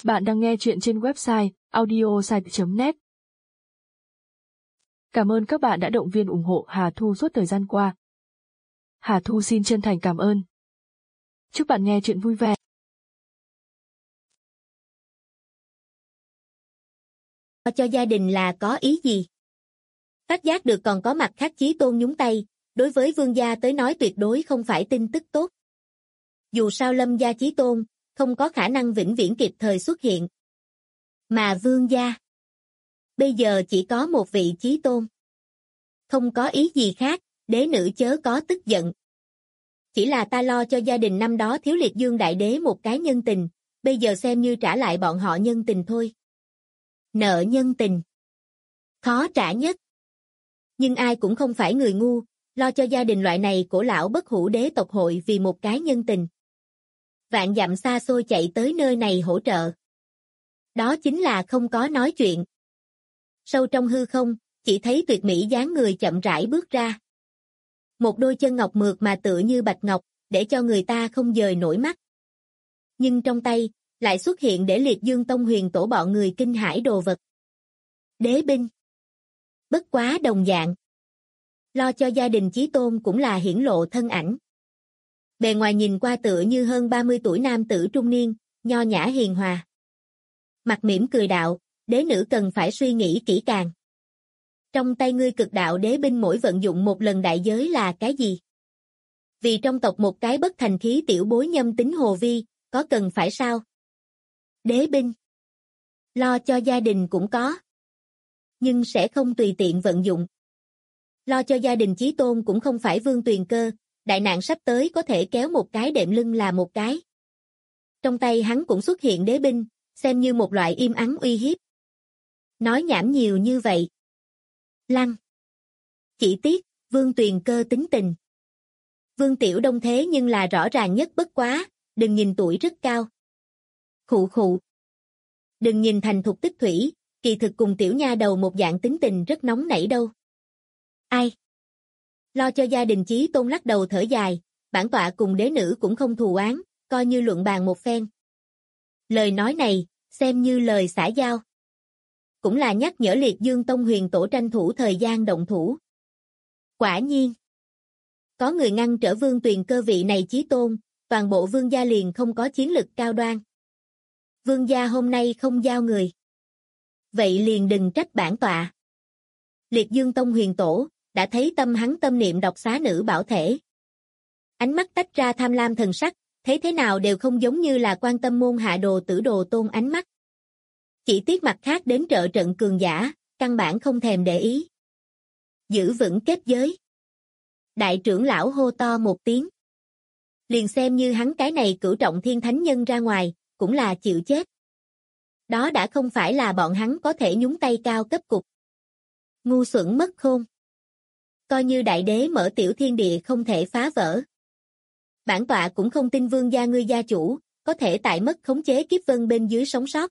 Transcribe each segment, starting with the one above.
Bạn đang nghe chuyện trên website audiosite.net. Cảm ơn các bạn đã động viên ủng hộ Hà Thu suốt thời gian qua. Hà Thu xin chân thành cảm ơn. Chúc bạn nghe chuyện vui vẻ. Cho gia đình là có ý gì? Phát giác được còn có mặt khác Chí Tôn nhúng tay, đối với Vương gia tới nói tuyệt đối không phải tin tức tốt. Dù sao Lâm gia Chí Tôn không có khả năng vĩnh viễn kịp thời xuất hiện. Mà Vương gia bây giờ chỉ có một vị Chí Tôn. Không có ý gì khác, đế nữ chớ có tức giận. Chỉ là ta lo cho gia đình năm đó thiếu Liệt Dương Đại Đế một cái nhân tình, bây giờ xem như trả lại bọn họ nhân tình thôi. Nợ nhân tình khó trả nhất. Nhưng ai cũng không phải người ngu, lo cho gia đình loại này cổ lão bất hủ đế tộc hội vì một cái nhân tình. Vạn dặm xa xôi chạy tới nơi này hỗ trợ. Đó chính là không có nói chuyện. Sâu trong hư không, chỉ thấy tuyệt mỹ dáng người chậm rãi bước ra. Một đôi chân ngọc mượt mà tựa như bạch ngọc, để cho người ta không dời nổi mắt. Nhưng trong tay, lại xuất hiện để Liệt Dương Tông Huyền Tổ bọn người kinh hãi đồ vật. Đế binh. Bất quá đồng dạng. Lo cho gia đình Chí Tôn cũng là hiển lộ thân ảnh. Bề ngoài nhìn qua tựa như hơn 30 tuổi nam tử trung niên, nho nhã hiền hòa. Mặt mỉm cười đạo, đế nữ cần phải suy nghĩ kỹ càng. Trong tay ngươi cực đạo đế binh mỗi vận dụng một lần đại giới là cái gì? Vì trong tộc một cái bất thành khí tiểu bối nhâm tính hồ vi, có cần phải sao? Đế binh. Lo cho gia đình cũng có. Nhưng sẽ không tùy tiện vận dụng. Lo cho gia đình Chí Tôn cũng không phải Vương Tuyền Cơ, đại nạn sắp tới có thể kéo một cái đệm lưng là một cái. Trong tay hắn cũng xuất hiện đế binh, xem như một loại im ắng uy hiếp. Nói nhảm nhiều như vậy. Lăng. Chỉ tiếc, Vương Tuyền Cơ tính tình. Vương Tiểu Đông thế nhưng là rõ ràng nhất bất quá, đừng nhìn tuổi rất cao. Khụ khụ. Đừng nhìn thành thục tích thủy, kỳ thực cùng tiểu nha đầu một dạng tính tình rất nóng nảy đâu. Ai? Lo cho gia đình Chí Tôn lắc đầu thở dài, bản tọa cùng đế nữ cũng không thù oán, coi như luận bàn một phen. Lời nói này, xem như lời xã giao. Cũng là nhắc nhở Liệt Dương Tông Huyền Tổ tranh thủ thời gian động thủ. Quả nhiên. Có người ngăn trở Vương Tuyền Cơ vị này Chí Tôn, toàn bộ vương gia liền không có chiến lực cao đoan. Vương gia hôm nay không giao người. Vậy liền đừng trách bản tọa. Liệt Dương Tông Huyền Tổ, đã thấy tâm hắn tâm niệm đọc xá nữ bảo thể. Ánh mắt tách ra tham lam thần sắc, thấy thế nào đều không giống như là quan tâm môn hạ đồ tử đồ tôn ánh mắt. Chỉ tiếc mặt khác đến trợ trận cường giả, căn bản không thèm để ý. Giữ vững kết giới. Đại trưởng lão hô to một tiếng. Liền xem như hắn cái này cửu trọng thiên thánh nhân ra ngoài, cũng là chịu chết. Đó đã không phải là bọn hắn có thể nhúng tay cao cấp cục. Ngu xuẩn mất khôn. Coi như đại đế mở tiểu thiên địa không thể phá vỡ. Bản tọa cũng không tin vương gia ngươi gia chủ, có thể tại mất khống chế kiếp vân bên dưới sống sót.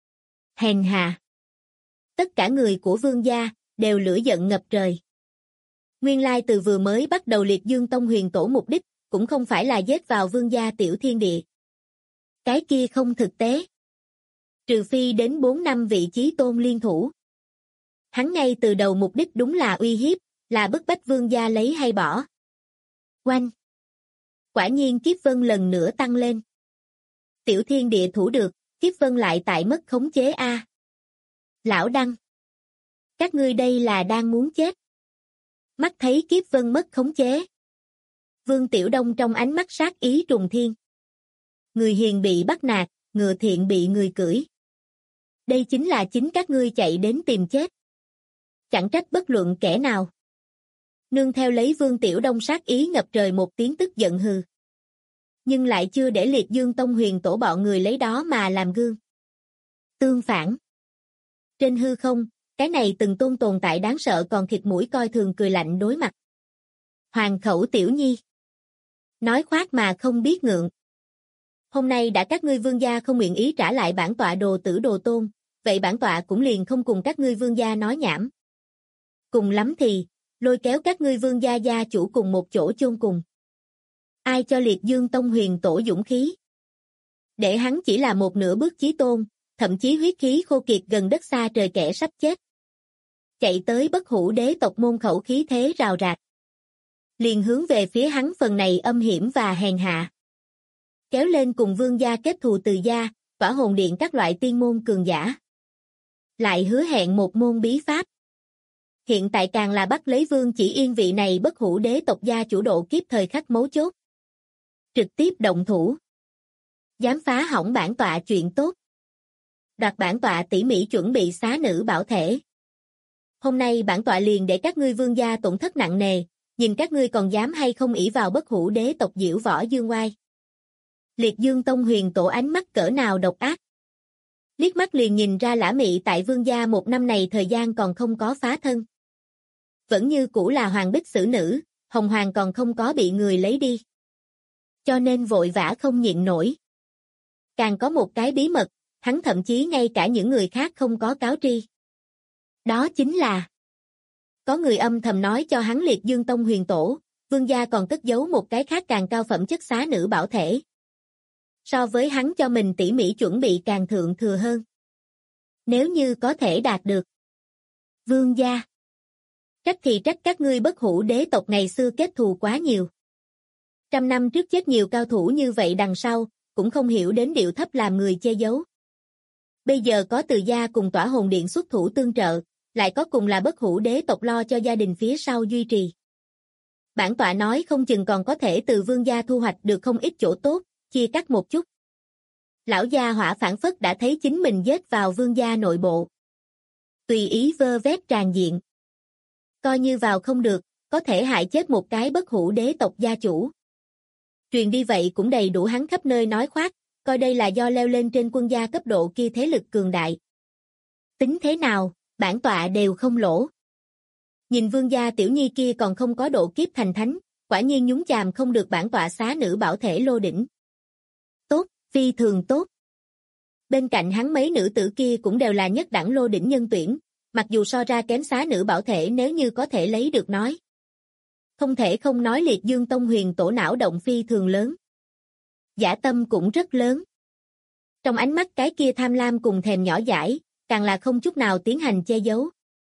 Hèn hạ. Tất cả người của vương gia, đều lửa giận ngập trời. Nguyên lai từ vừa mới bắt đầu Liệt Dương Tông Huyền Tổ mục đích, cũng không phải là giết vào vương gia tiểu thiên địa. Cái kia không thực tế. Trừ phi đến 4 năm vị Chí Tôn liên thủ. Hắn ngay từ đầu mục đích đúng là uy hiếp, là bức bách vương gia lấy hay bỏ. Oanh! Quả nhiên kiếp vân lần nữa tăng lên. Tiểu thiên địa thủ được, kiếp vân lại tại mất khống chế a. Lão Đăng! Các ngươi đây là đang muốn chết. Mắt thấy kiếp vân mất khống chế. Vương Tiểu Đông trong ánh mắt sát ý trùng thiên. Người hiền bị bắt nạt, ngựa thiện bị người cưỡi. Đây chính là chính các ngươi chạy đến tìm chết. Chẳng trách bất luận kẻ nào. Nương theo lấy Vương Tiểu Đông sát ý ngập trời một tiếng tức giận hừ. Nhưng lại chưa để Liệt Dương Tông Huyền Tổ bọn người lấy đó mà làm gương. Tương phản. Trên hư không, cái này từng tồn tại đáng sợ còn khịt mũi coi thường cười lạnh đối mặt. Hoàng khẩu Tiểu Nhi. Nói khoác mà không biết ngượng. Hôm nay đã các ngươi vương gia không nguyện ý trả lại bản tọa đồ tử đồ tôn, vậy bản tọa cũng liền không cùng các ngươi vương gia nói nhảm. Cùng lắm thì, lôi kéo các ngươi vương gia gia chủ cùng một chỗ chôn cùng. Ai cho Liệt Dương Tông Huyền Tổ dũng khí? Để hắn chỉ là một nửa bước Chí Tôn, thậm chí huyết khí khô kiệt gần đất xa trời kẻ sắp chết. Chạy tới Bất Hủ đế tộc môn khẩu khí thế rào rạt. Liền hướng về phía hắn phần này âm hiểm và hèn hạ. Kéo lên cùng vương gia kết thù từ gia, Tỏa Hồn Điện các loại tiên môn cường giả. Lại hứa hẹn một môn bí pháp. Hiện tại càng là bắt lấy Vương Chỉ Yên vị này Bất Hủ đế tộc gia chủ độ kiếp thời khắc mấu chốt. Trực tiếp động thủ. Dám phá hỏng bản tọa chuyện tốt. Đoạt bản tọa tỉ mỉ chuẩn bị xá nữ bảo thể. Hôm nay bản tọa liền để các ngươi vương gia tổn thất nặng nề, nhìn các ngươi còn dám hay không ỷ vào Bất Hủ đế tộc diễu võ dương oai. Liệt Dương Tông Huyền Tổ ánh mắt cỡ nào độc ác. Liếc mắt liền nhìn ra Lã Mị tại vương gia một năm này thời gian còn không có phá thân. Vẫn như cũ là hoàng bích xử nữ, hồng hoàng còn không có bị người lấy đi. Cho nên vội vã không nhịn nổi. Càng có một cái bí mật, hắn thậm chí ngay cả những người khác không có cáo tri. Đó chính là có người âm thầm nói cho hắn Liệt Dương Tông Huyền Tổ, vương gia còn cất giấu một cái khác càng cao phẩm chất xá nữ bảo thể. So với hắn cho mình tỉ mỉ chuẩn bị càng thượng thừa hơn. Nếu như có thể đạt được. Vương gia. Trách thì trách các ngươi Bất Hủ đế tộc ngày xưa kết thù quá nhiều. 100 năm trước chết nhiều cao thủ như vậy đằng sau, cũng không hiểu đến điệu thấp làm người che giấu. Bây giờ có Từ gia cùng Tỏa Hồn Điện xuất thủ tương trợ, lại có cùng là Bất Hủ đế tộc lo cho gia đình phía sau duy trì. Bản tọa nói không chừng còn có thể từ vương gia thu hoạch được không ít chỗ tốt, chia cắt một chút. Lão gia hỏa phản phất đã thấy chính mình giết vào vương gia nội bộ. Tùy ý vơ vét tràn diện. Coi như vào không được, có thể hại chết một cái Bất Hủ đế tộc gia chủ. Truyền đi vậy cũng đầy đủ hắn khắp nơi nói khoác, coi đây là do leo lên trên quân gia cấp độ kia thế lực cường đại. Tính thế nào, bản tọa đều không lỗ. Nhìn vương gia tiểu nhi kia còn không có độ kiếp thành thánh, quả nhiên nhúng chàm không được bản tọa xá nữ bảo thể lô đỉnh. Tốt, phi thường tốt. Bên cạnh hắn mấy nữ tử kia cũng đều là nhất đẳng lô đỉnh nhân tuyển, mặc dù so ra kém xá nữ bảo thể nếu như có thể lấy được nói. Không thể không nói Liệt Dương Tông Huyền Tổ não động phi thường lớn. Dã tâm cũng rất lớn. Trong ánh mắt cái kia tham lam cùng thèm nhỏ dãi, càng là không chút nào tiến hành che giấu.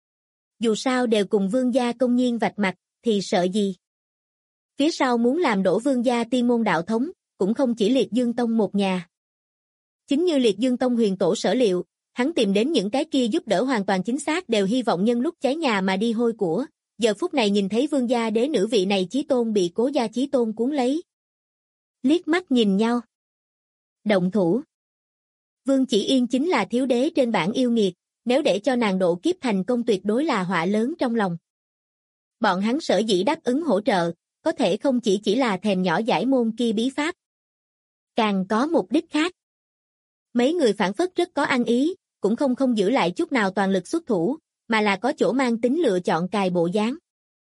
Dù sao đều cùng vương gia công nhiên vạch mặt, thì sợ gì? Phía sau muốn làm đổ vương gia tiên môn đạo thống, cũng không chỉ Liệt Dương Tông một nhà. Chính như Liệt Dương Tông Huyền Tổ sở liệu, hắn tìm đến những cái kia giúp đỡ hoàn toàn chính xác đều hy vọng nhân lúc cháy nhà mà đi hôi của. Giờ phút này nhìn thấy vương gia đế nữ vị này chí tôn bị Cố gia chí tôn cuốn lấy. Liếc mắt nhìn nhau. Động thủ. Vương Chỉ Yên chính là thiếu đế trên bảng yêu nghiệt, nếu để cho nàng độ kiếp thành công tuyệt đối là họa lớn trong lòng. Bọn hắn sở dĩ đáp ứng hỗ trợ, có thể không chỉ là thèm nhỏ giải môn kia bí pháp. Càng có mục đích khác. Mấy người phản phất rất có ăn ý, cũng không giữ lại chút nào toàn lực xuất thủ, mà là có chỗ mang tính lựa chọn cài bộ dáng.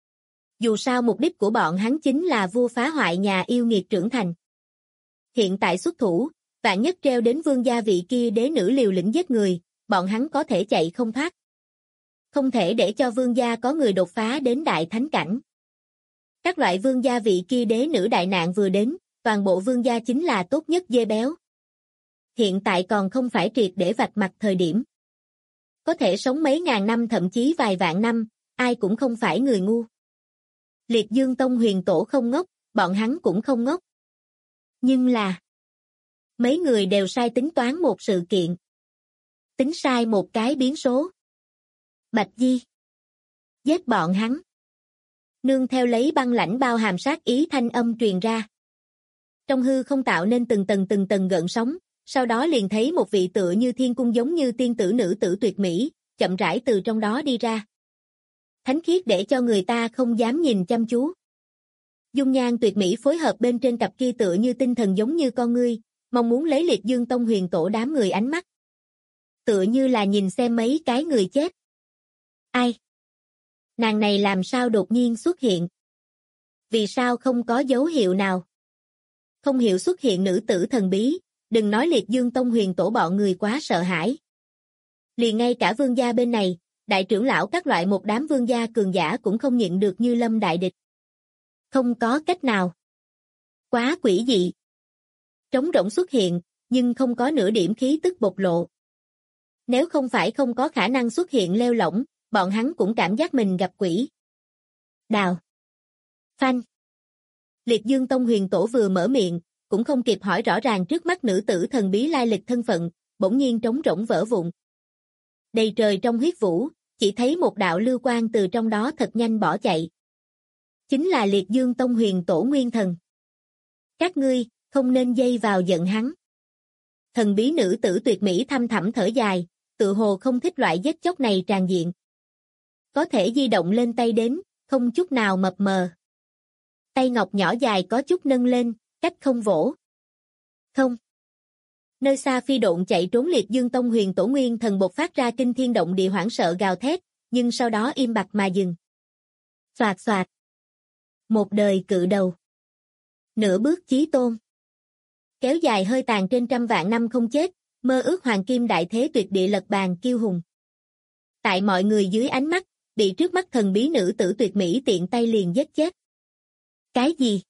Dù sao mục đích của bọn hắn chính là vua phá hoại nhà yêu nghiệt trưởng thành. Hiện tại xuất thủ, vạn nhất treo đến vương gia vị kia đế nữ liều lĩnh giết người, bọn hắn có thể chạy không thoát. Không thể để cho vương gia có người đột phá đến đại thánh cảnh. Các loại vương gia vị kia đế nữ đại nạn vừa đến, toàn bộ vương gia chính là tốt nhất dê béo. Hiện tại còn không phải triệt để vạch mặt thời điểm. Có thể sống mấy ngàn năm thậm chí vài vạn năm, ai cũng không phải người ngu. Liệt Dương Tông Huyền Tổ không ngốc, bọn hắn cũng không ngốc. Nhưng là mấy người đều sai tính toán một sự kiện. Tính sai một cái biến số. Bạch Di giết bọn hắn. Nương theo lấy băng lãnh bao hàm sát ý thanh âm truyền ra. Trong hư không tạo nên từng tầng gợn sóng, sau đó liền thấy một vị tựa như thiên cung giống như tiên tử nữ tử tuyệt mỹ, chậm rãi từ trong đó đi ra. Thánh khiết để cho người ta không dám nhìn chăm chú. Dung nhan tuyệt mỹ phối hợp bên trên cặp kia tựa như tinh thần giống như con ngươi, mong muốn lấy Liệt Dương Tông Huyền Tổ đám người ánh mắt. Tựa như là nhìn xem mấy cái người chết. Ai? Nàng này làm sao đột nhiên xuất hiện? Vì sao không có dấu hiệu nào? Không hiểu xuất hiện nữ tử thần bí, đừng nói Liệt Dương Tông Huyền Tổ bọn người quá sợ hãi. Liền ngay cả vương gia bên này, đại trưởng lão các loại một đám vương gia cường giả cũng không nhịn được như lâm đại địch. Không có cách nào. Quá quỷ dị. Trống rỗng xuất hiện, nhưng không có nửa điểm khí tức bộc lộ. Nếu không phải không có khả năng xuất hiện lêu lổng, bọn hắn cũng cảm giác mình gặp quỷ. Đào. Phanh. Liệt Dương Tông Huyền Tổ vừa mở miệng, cũng không kịp hỏi rõ ràng trước mắt nữ tử thần bí lai lịch thân phận, bỗng nhiên trống rỗng vỡ vụn. Đầy trời trong huyết vũ, chỉ thấy một đạo lưu quang từ trong đó thật nhanh bỏ chạy. Chính là Liệt Dương Tông Huyền Tổ Nguyên Thần. Các ngươi, không nên dây vào giận hắn. Thần bí nữ tử tuyệt mỹ thăm thẳm thở dài, tự hồ không thích loại giết chóc này tràn diện. Có thể di động lên tay đến, không chút nào mập mờ. Tay ngọc nhỏ dài có chút nâng lên, cách không vỗ. Không. Nơi xa phi độn chạy trốn Liệt Dương Tông Huyền Tổ Nguyên Thần bộc phát ra kinh thiên động địa hoảng sợ gào thét, nhưng sau đó im bặt mà dừng. Xoạt xoạt. Một đời cự đầu. Nửa bước chí tôn. Kéo dài hơi tàn trên trăm vạn năm không chết, mơ ước hoàng kim đại thế tuyệt địa lật bàn kiêu hùng. Tại mọi người dưới ánh mắt, bị trước mắt thần bí nữ tử tuyệt mỹ tiện tay liền giết chết. Cái gì?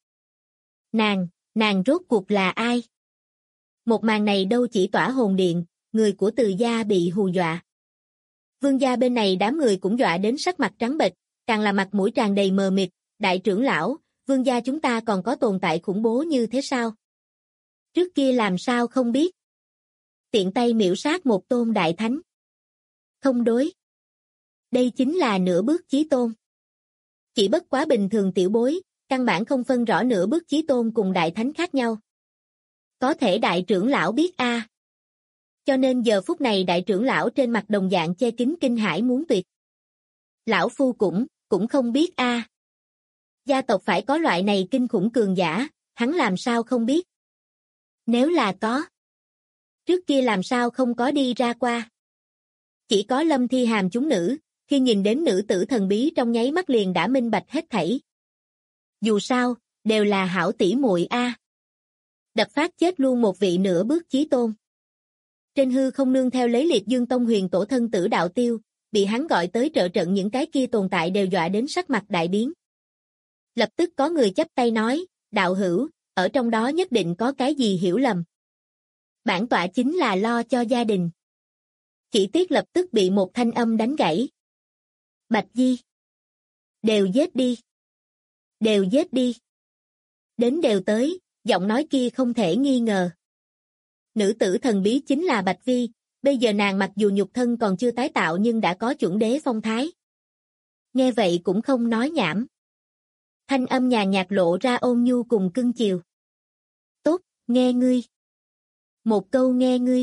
Nàng rốt cuộc là ai? Một màn này đâu chỉ tỏa hồn điện, người của Từ gia bị hù dọa. Vương gia bên này đám người cũng dọa đến sắc mặt trắng bệch, càng là mặt mũi tràn đầy mờ mịt, đại trưởng lão, vương gia chúng ta còn có tồn tại khủng bố như thế sao? Trước kia làm sao không biết? Tiện tay miểu sát một tôn đại thánh. Không đối. Đây chính là nửa bước chí tôn. Chỉ bất quá bình thường tiểu bối, căn bản không phân rõ nửa bước chí tôn cùng đại thánh khác nhau. Có thể đại trưởng lão biết a. Cho nên giờ phút này đại trưởng lão trên mặt đồng dạng che kín kinh hãi muốn tuyệt. Lão phu cũng không biết a. Gia tộc phải có loại này kinh khủng cường giả, hắn làm sao không biết? Nếu là có, trước kia làm sao không có đi ra qua? Chỉ có Lâm Thi Hàm chúng nữ, khi nhìn đến nữ tử thần bí trong nháy mắt liền đã minh bạch hết thảy. Dù sao, đều là hảo tỷ muội a. Đập phát chết luôn một vị nửa bước chí tôn. Trên hư không nương theo lấy Liệt Dương Tông Huyền Tổ thân tử đạo tiêu, bị hắn gọi tới trợ trận những cái kia tồn tại đều dọa đến sắc mặt đại biến. Lập tức có người chắp tay nói, đạo hữu, ở trong đó nhất định có cái gì hiểu lầm. Bản tọa chính là lo cho gia đình. Chỉ tiếc lập tức bị một thanh âm đánh gãy. Bạch Di. Đều giết đi. Đều giết đi. Đến đều tới, giọng nói kia không thể nghi ngờ. Nữ tử thần bí chính là Bạch Vi, bây giờ nàng mặc dù nhục thân còn chưa tái tạo nhưng đã có chuẩn đế phong thái. Nghe vậy cũng không nói nhảm. Thanh âm nhàn nhạt lộ ra ôn nhu cùng cưng chiều. Tốt, nghe ngươi. Một câu nghe ngươi.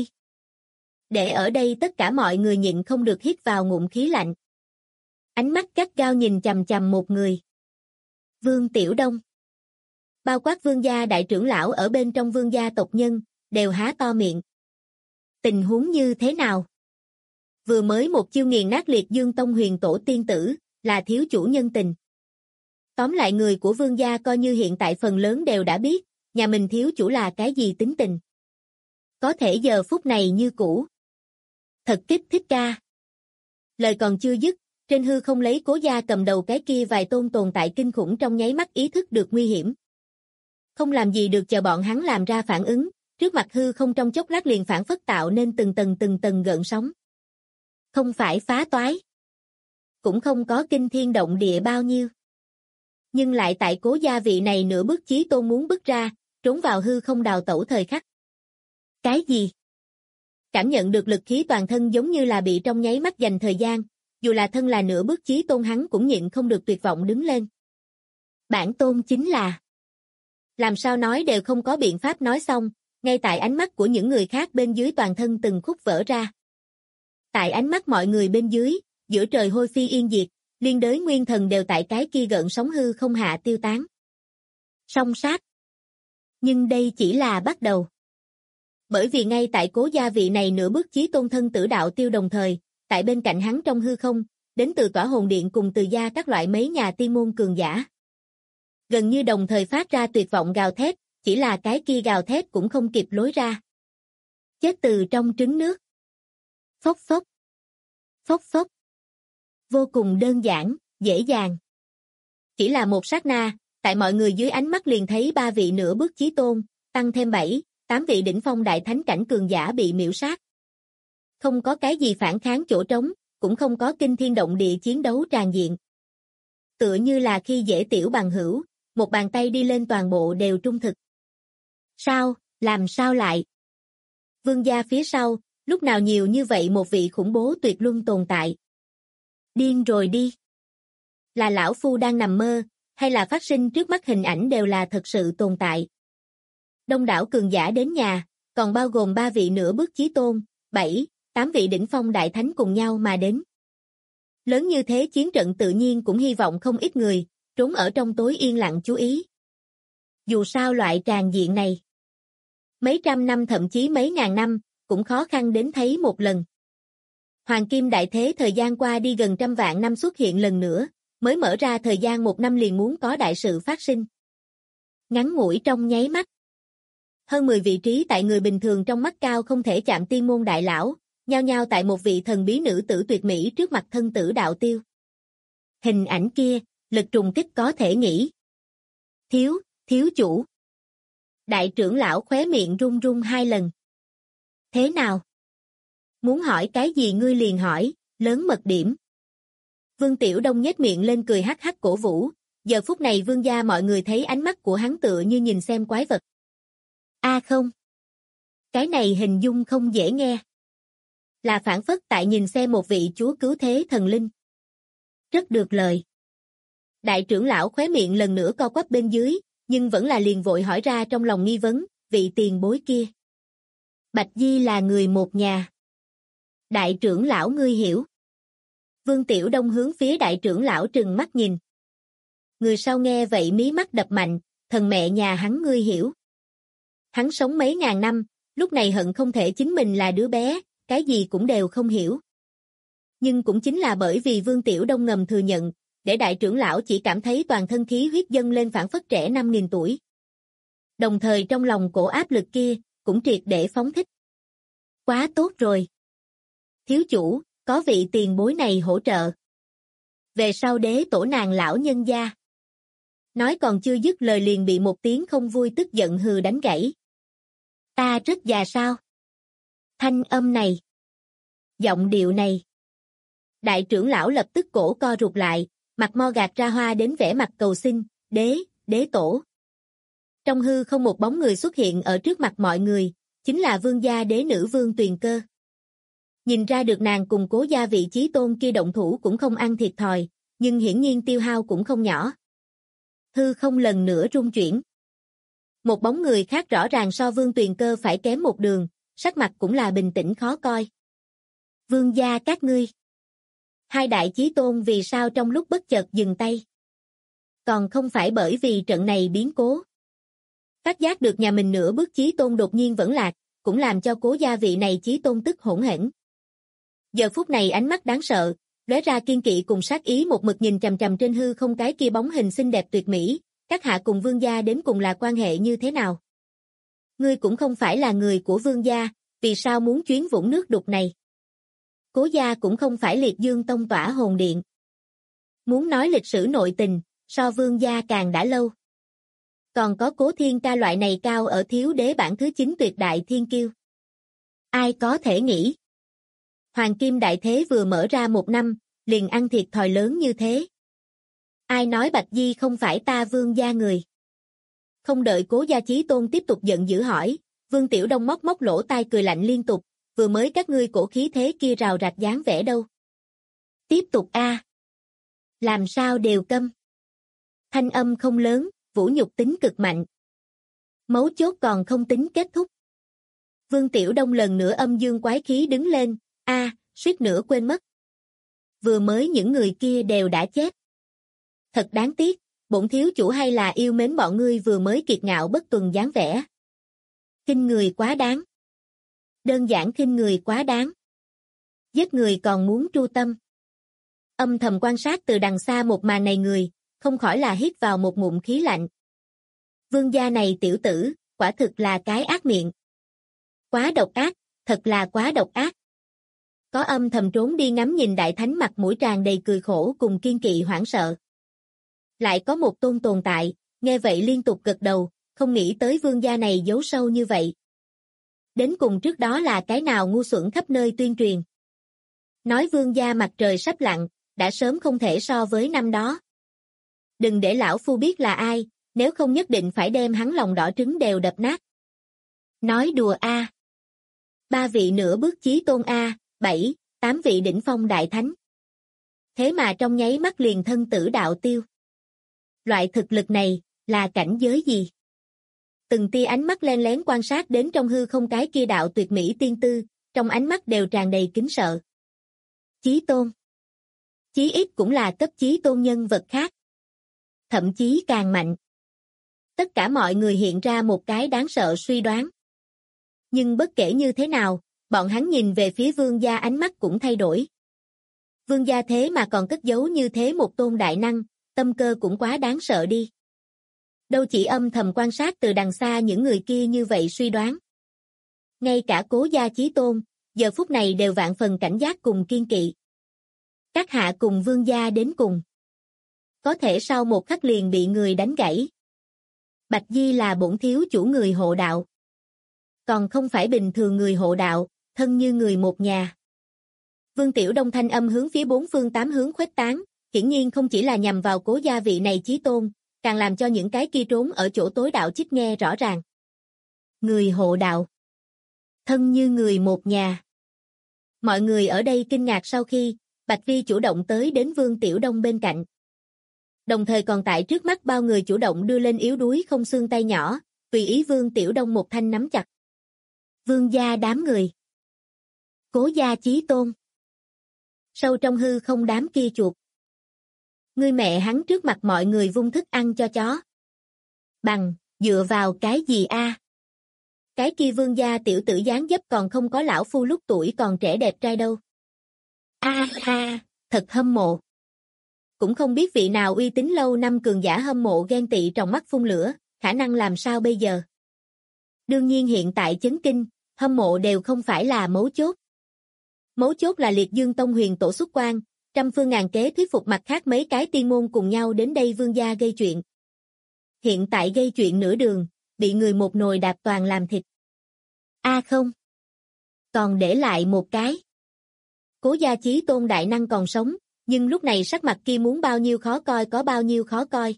Để ở đây tất cả mọi người nhịn không được hít vào ngụm khí lạnh. Ánh mắt gắt gao nhìn chằm chằm một người. Vương Tiểu Đông. Bao quát vương gia đại trưởng lão ở bên trong vương gia tộc nhân, đều há to miệng. Tình huống như thế nào? Vừa mới một chiêu nghiền nát Liệt Dương Tông Huyền Tổ tiên tử, là thiếu chủ nhân tình. Tóm lại người của vương gia coi như hiện tại phần lớn đều đã biết, nhà mình thiếu chủ là cái gì tính tình. Có thể giờ phút này như cũ. Thật kích thích ca. Lời còn chưa dứt, trên hư không lấy Cố gia cầm đầu cái kia vài tôn tồn tại kinh khủng trong nháy mắt ý thức được nguy hiểm. Không làm gì được chờ bọn hắn làm ra phản ứng, trước mặt hư không trong chốc lát liền phản phất tạo nên từng tầng gợn sóng. Không phải phá toái. Cũng không có kinh thiên động địa bao nhiêu. Nhưng lại tại Cố gia vị này nửa bước chí tôn muốn bước ra, trốn vào hư không đào tẩu thời khắc. Cái gì? Cảm nhận được lực khí toàn thân giống như là bị trong nháy mắt dành thời gian, dù là thân là nửa bước chí tôn hắn cũng nhịn không được tuyệt vọng đứng lên. Bản tôn chính là... Làm sao nói đều không có biện pháp nói xong, ngay tại ánh mắt của những người khác bên dưới toàn thân từng khúc vỡ ra. Tại ánh mắt mọi người bên dưới, giữa trời hôi phi yên diệt, liên đới nguyên thần đều tại cái kia gợn sóng hư không hạ tiêu tán. Song sát. Nhưng đây chỉ là bắt đầu. Bởi vì ngay tại Cố gia vị này nửa bước chí tôn thân tử đạo tiêu đồng thời, tại bên cạnh hắn trong hư không, đến từ tỏa hồn điện cùng Từ gia các loại mấy nhà tiên môn cường giả. Gần như đồng thời phát ra tuyệt vọng gào thét, chỉ là cái kia gào thét cũng không kịp lối ra. Chết từ trong trứng nước. Phốc phốc. Phốc phốc. Vô cùng đơn giản, dễ dàng. Chỉ là một sát na, tại mọi người dưới ánh mắt liền thấy ba vị nửa bước chí tôn, tăng thêm 7, 8 vị đỉnh phong đại thánh cảnh cường giả bị miểu sát. Không có cái gì phản kháng chỗ trống, cũng không có kinh thiên động địa chiến đấu tràn diện. Tựa như là khi dễ tiểu bằng hữu, một bàn tay đi lên toàn bộ đều trung thực. Sao, làm sao lại? Vương gia phía sau, lúc nào nhiều như vậy một vị khủng bố tuyệt luân tồn tại. Điên rồi đi. Là lão phu đang nằm mơ, hay là phát sinh trước mắt hình ảnh đều là thật sự tồn tại. Đông đảo cường giả đến nhà, còn bao gồm 3 vị nửa bước chí tôn, 7, 8 vị đỉnh phong đại thánh cùng nhau mà đến. Lớn như thế chiến trận tự nhiên cũng hy vọng không ít người, trốn ở trong tối yên lặng chú ý. Dù sao loại tràn diện này, mấy trăm năm thậm chí mấy ngàn năm, cũng khó khăn đến thấy một lần. Hoàng kim đại thế thời gian qua đi gần trăm vạn năm xuất hiện lần nữa, mới mở ra thời gian 1 năm liền muốn có đại sự phát sinh. Ngắn ngủi trong nháy mắt. Hơn 10 vị trí tại người bình thường trong mắt cao không thể chạm tiên môn đại lão, nhao nhao tại một vị thần bí nữ tử tuyệt mỹ trước mặt thân tử đạo tiêu. Hình ảnh kia, lực trùng kích có thể nghĩ. Thiếu chủ. Đại trưởng lão khóe miệng run run 2 lần. Thế nào? Muốn hỏi cái gì ngươi liền hỏi, lớn mật điểm. Vương Tiểu Đông nhếch miệng lên cười hắc hắc cổ vũ, giờ phút này vương gia mọi người thấy ánh mắt của hắn tựa như nhìn xem quái vật. Không. Cái này hình dung không dễ nghe. Là phản phất tại nhìn xem một vị chúa cứu thế thần linh. Rất được lời. Đại trưởng lão khóe miệng lần nữa co quắp bên dưới, nhưng vẫn là liền vội hỏi ra trong lòng nghi vấn, vị tiền bối kia. Bạch Di là người một nhà. Đại trưởng lão ngươi hiểu. Vương Tiểu Đông hướng phía đại trưởng lão trừng mắt nhìn. Người sau nghe vậy mí mắt đập mạnh, thần mẹ nhà hắn ngươi hiểu. Hắn sống mấy ngàn năm, lúc này hận không thể chính mình là đứa bé, cái gì cũng đều không hiểu. Nhưng cũng chính là bởi vì Vương Tiểu Đông ngầm thừa nhận, để đại trưởng lão chỉ cảm thấy toàn thân khí huyết dâng lên phảng phất trẻ 5.000 tuổi. Đồng thời trong lòng cổ áp lực kia, cũng triệt để phóng thích. Quá tốt rồi. Thiếu chủ, có vị tiền bối này hỗ trợ. Về sau đế tổ nàng lão nhân gia. Nói còn chưa dứt lời liền bị một tiếng không vui tức giận hừ đánh gãy. Ta rất già sao? Thanh âm này. Giọng điệu này. Đại trưởng lão lập tức cổ co rụt lại, mặt mo gạt ra hoa đến vẻ mặt cầu xin, đế tổ. Trong hư không một bóng người xuất hiện ở trước mặt mọi người, chính là vương gia đế nữ Vương Tuyền Cơ. Nhìn ra được nàng cùng Cố gia vị chí tôn kia động thủ cũng không ăn thiệt thòi, nhưng hiển nhiên tiêu hao cũng không nhỏ. Hư không lần nữa rung chuyển. Một bóng người khác rõ ràng so Vương Tuyền Cơ phải kém một đường, sắc mặt cũng là bình tĩnh khó coi. Vương gia các ngươi. 2 đại chí tôn vì sao trong lúc bất chợt dừng tay? Còn không phải bởi vì trận này biến cố. Phát giác được nhà mình nửa bước chí tôn đột nhiên vẫn lạc, cũng làm cho Cố gia vị này chí tôn tức hỗn hển. Giờ phút này ánh mắt đáng sợ, lóe ra kiên kỵ cùng sát ý một mực nhìn chằm chằm trên hư không cái kia bóng hình xinh đẹp tuyệt mỹ, các hạ cùng vương gia đến cùng là quan hệ như thế nào? Ngươi cũng không phải là người của vương gia, vì sao muốn chuyến vũng nước đục này? Cố gia cũng không phải liệt dương tông tỏa hồn điện. Muốn nói lịch sử nội tình, so vương gia càng đã lâu. Còn có Cố Thiên Ca loại này cao ở thiếu đế bảng thứ 9 tuyệt đại thiên kiêu. Ai có thể nghĩ? Hoàng kim đại thế vừa mở ra 1 năm, liền ăn thiệt thòi lớn như thế. Ai nói Bạch Di không phải ta vương gia người? Không đợi Cố gia chí tôn tiếp tục giận dữ hỏi, Vương Tiểu Đông móc móc lỗ tai cười lạnh liên tục, vừa mới các ngươi cổ khí thế kia rào rạc dáng vẻ đâu. Tiếp tục a. Làm sao đều câm. Thanh âm không lớn, vũ nhục tính cực mạnh. Mấu chốt còn không tính kết thúc. Vương Tiểu Đông lần nữa âm dương quái khí đứng lên, suýt nữa quên mất. Vừa mới những người kia đều đã chết. Thật đáng tiếc, bổn thiếu chủ hay là yêu mến bọn ngươi vừa mới kiệt ngạo bất tuần dáng vẻ. Khinh người quá đáng. Đơn giản khinh người quá đáng. Giết người còn muốn tru tâm. Âm thầm quan sát từ đằng xa một màn này người, không khỏi là hít vào một ngụm khí lạnh. Vương gia này tiểu tử, quả thực là cái ác miệng. Quá độc ác, thật là quá độc ác. Có âm thầm trốn đi ngắm nhìn đại thánh mặt mũi tràn đầy cười khổ cùng kiên kỵ hoảng sợ. Lại có một tôn tồn tại, nghe vậy liên tục gật đầu, không nghĩ tới vương gia này giấu sâu như vậy. Đến cùng trước đó là cái nào ngu xuẩn khắp nơi tuyên truyền. Nói vương gia mặt trời sắp lặn, đã sớm không thể so với năm đó. Đừng để lão phu biết là ai, nếu không nhất định phải đem hắn lòng đỏ trứng đều đập nát. Nói đùa a. 3 vị nửa bước chí tôn a, 7, 8 vị đỉnh phong đại thánh. Thế mà trong nháy mắt liền thân tử đạo tiêu. Loại thực lực này, là cảnh giới gì? Từng tia ánh mắt len lén quan sát đến trong hư không cái kia đạo tuyệt mỹ tiên tư, trong ánh mắt đều tràn đầy kính sợ. Chí tôn. Chí ít cũng là cấp chí tôn nhân vật khác. Thậm chí càng mạnh. Tất cả mọi người hiện ra một cái đáng sợ suy đoán. Nhưng bất kể như thế nào, bọn hắn nhìn về phía vương gia ánh mắt cũng thay đổi. Vương gia thế mà còn cất giấu như thế một tôn đại năng, tâm cơ cũng quá đáng sợ đi. Đâu chỉ âm thầm quan sát từ đằng xa những người kia như vậy suy đoán. Ngay cả Cố gia chí tôn, giờ phút này đều vạn phần cảnh giác cùng kiên kỵ. Các hạ cùng vương gia đến cùng. Có thể sau một khắc liền bị người đánh gãy. Bạch Di là bổn thiếu chủ người hộ đạo. Còn không phải bình thường người hộ đạo, thân như người một nhà. Vương Tiểu Đông thanh âm hướng phía 4 phương 8 hướng khuếch tán, hiển nhiên không chỉ là nhằm vào Cố gia vị này chí tôn, càng làm cho những cái kia trốn ở chỗ tối đạo chích nghe rõ ràng. Người hộ đạo. Thân như người một nhà. Mọi người ở đây kinh ngạc sau khi, Bạch Vi chủ động tới đến Vương Tiểu Đông bên cạnh. Đồng thời còn tại trước mắt bao người chủ động đưa lên yếu đuối không xương tay nhỏ, tùy ý Vương Tiểu Đông một thanh nắm chặt. Vương gia đám người. Cố gia chí tôn. Sâu trong hư không đám kia chuột. Ngươi mẹ hắn trước mặt mọi người vung thức ăn cho chó. Bằng, dựa vào cái gì a? Cái kia vương gia tiểu tử dáng dấp còn không có lão phu lúc tuổi còn trẻ đẹp trai đâu. A ha, thật hâm mộ. Cũng không biết vị nào uy tín lâu năm cường giả hâm mộ ghen tị trong mắt phun lửa, khả năng làm sao bây giờ? Đương nhiên hiện tại chấn kinh, hâm mộ đều không phải là mấu chốt. Mấu chốt là Liệt Dương Tông huyền tổ xuất quan, trăm phương ngàn kế thuyết phục mặt khác mấy cái tiên môn cùng nhau đến đây vương gia gây chuyện. Hiện tại gây chuyện nửa đường, bị người một nồi đạp toàn làm thịt. A không. Còn để lại một cái. Cố gia chí tôn đại năng còn sống, nhưng lúc này sắc mặt kia muốn bao nhiêu khó coi có bao nhiêu khó coi.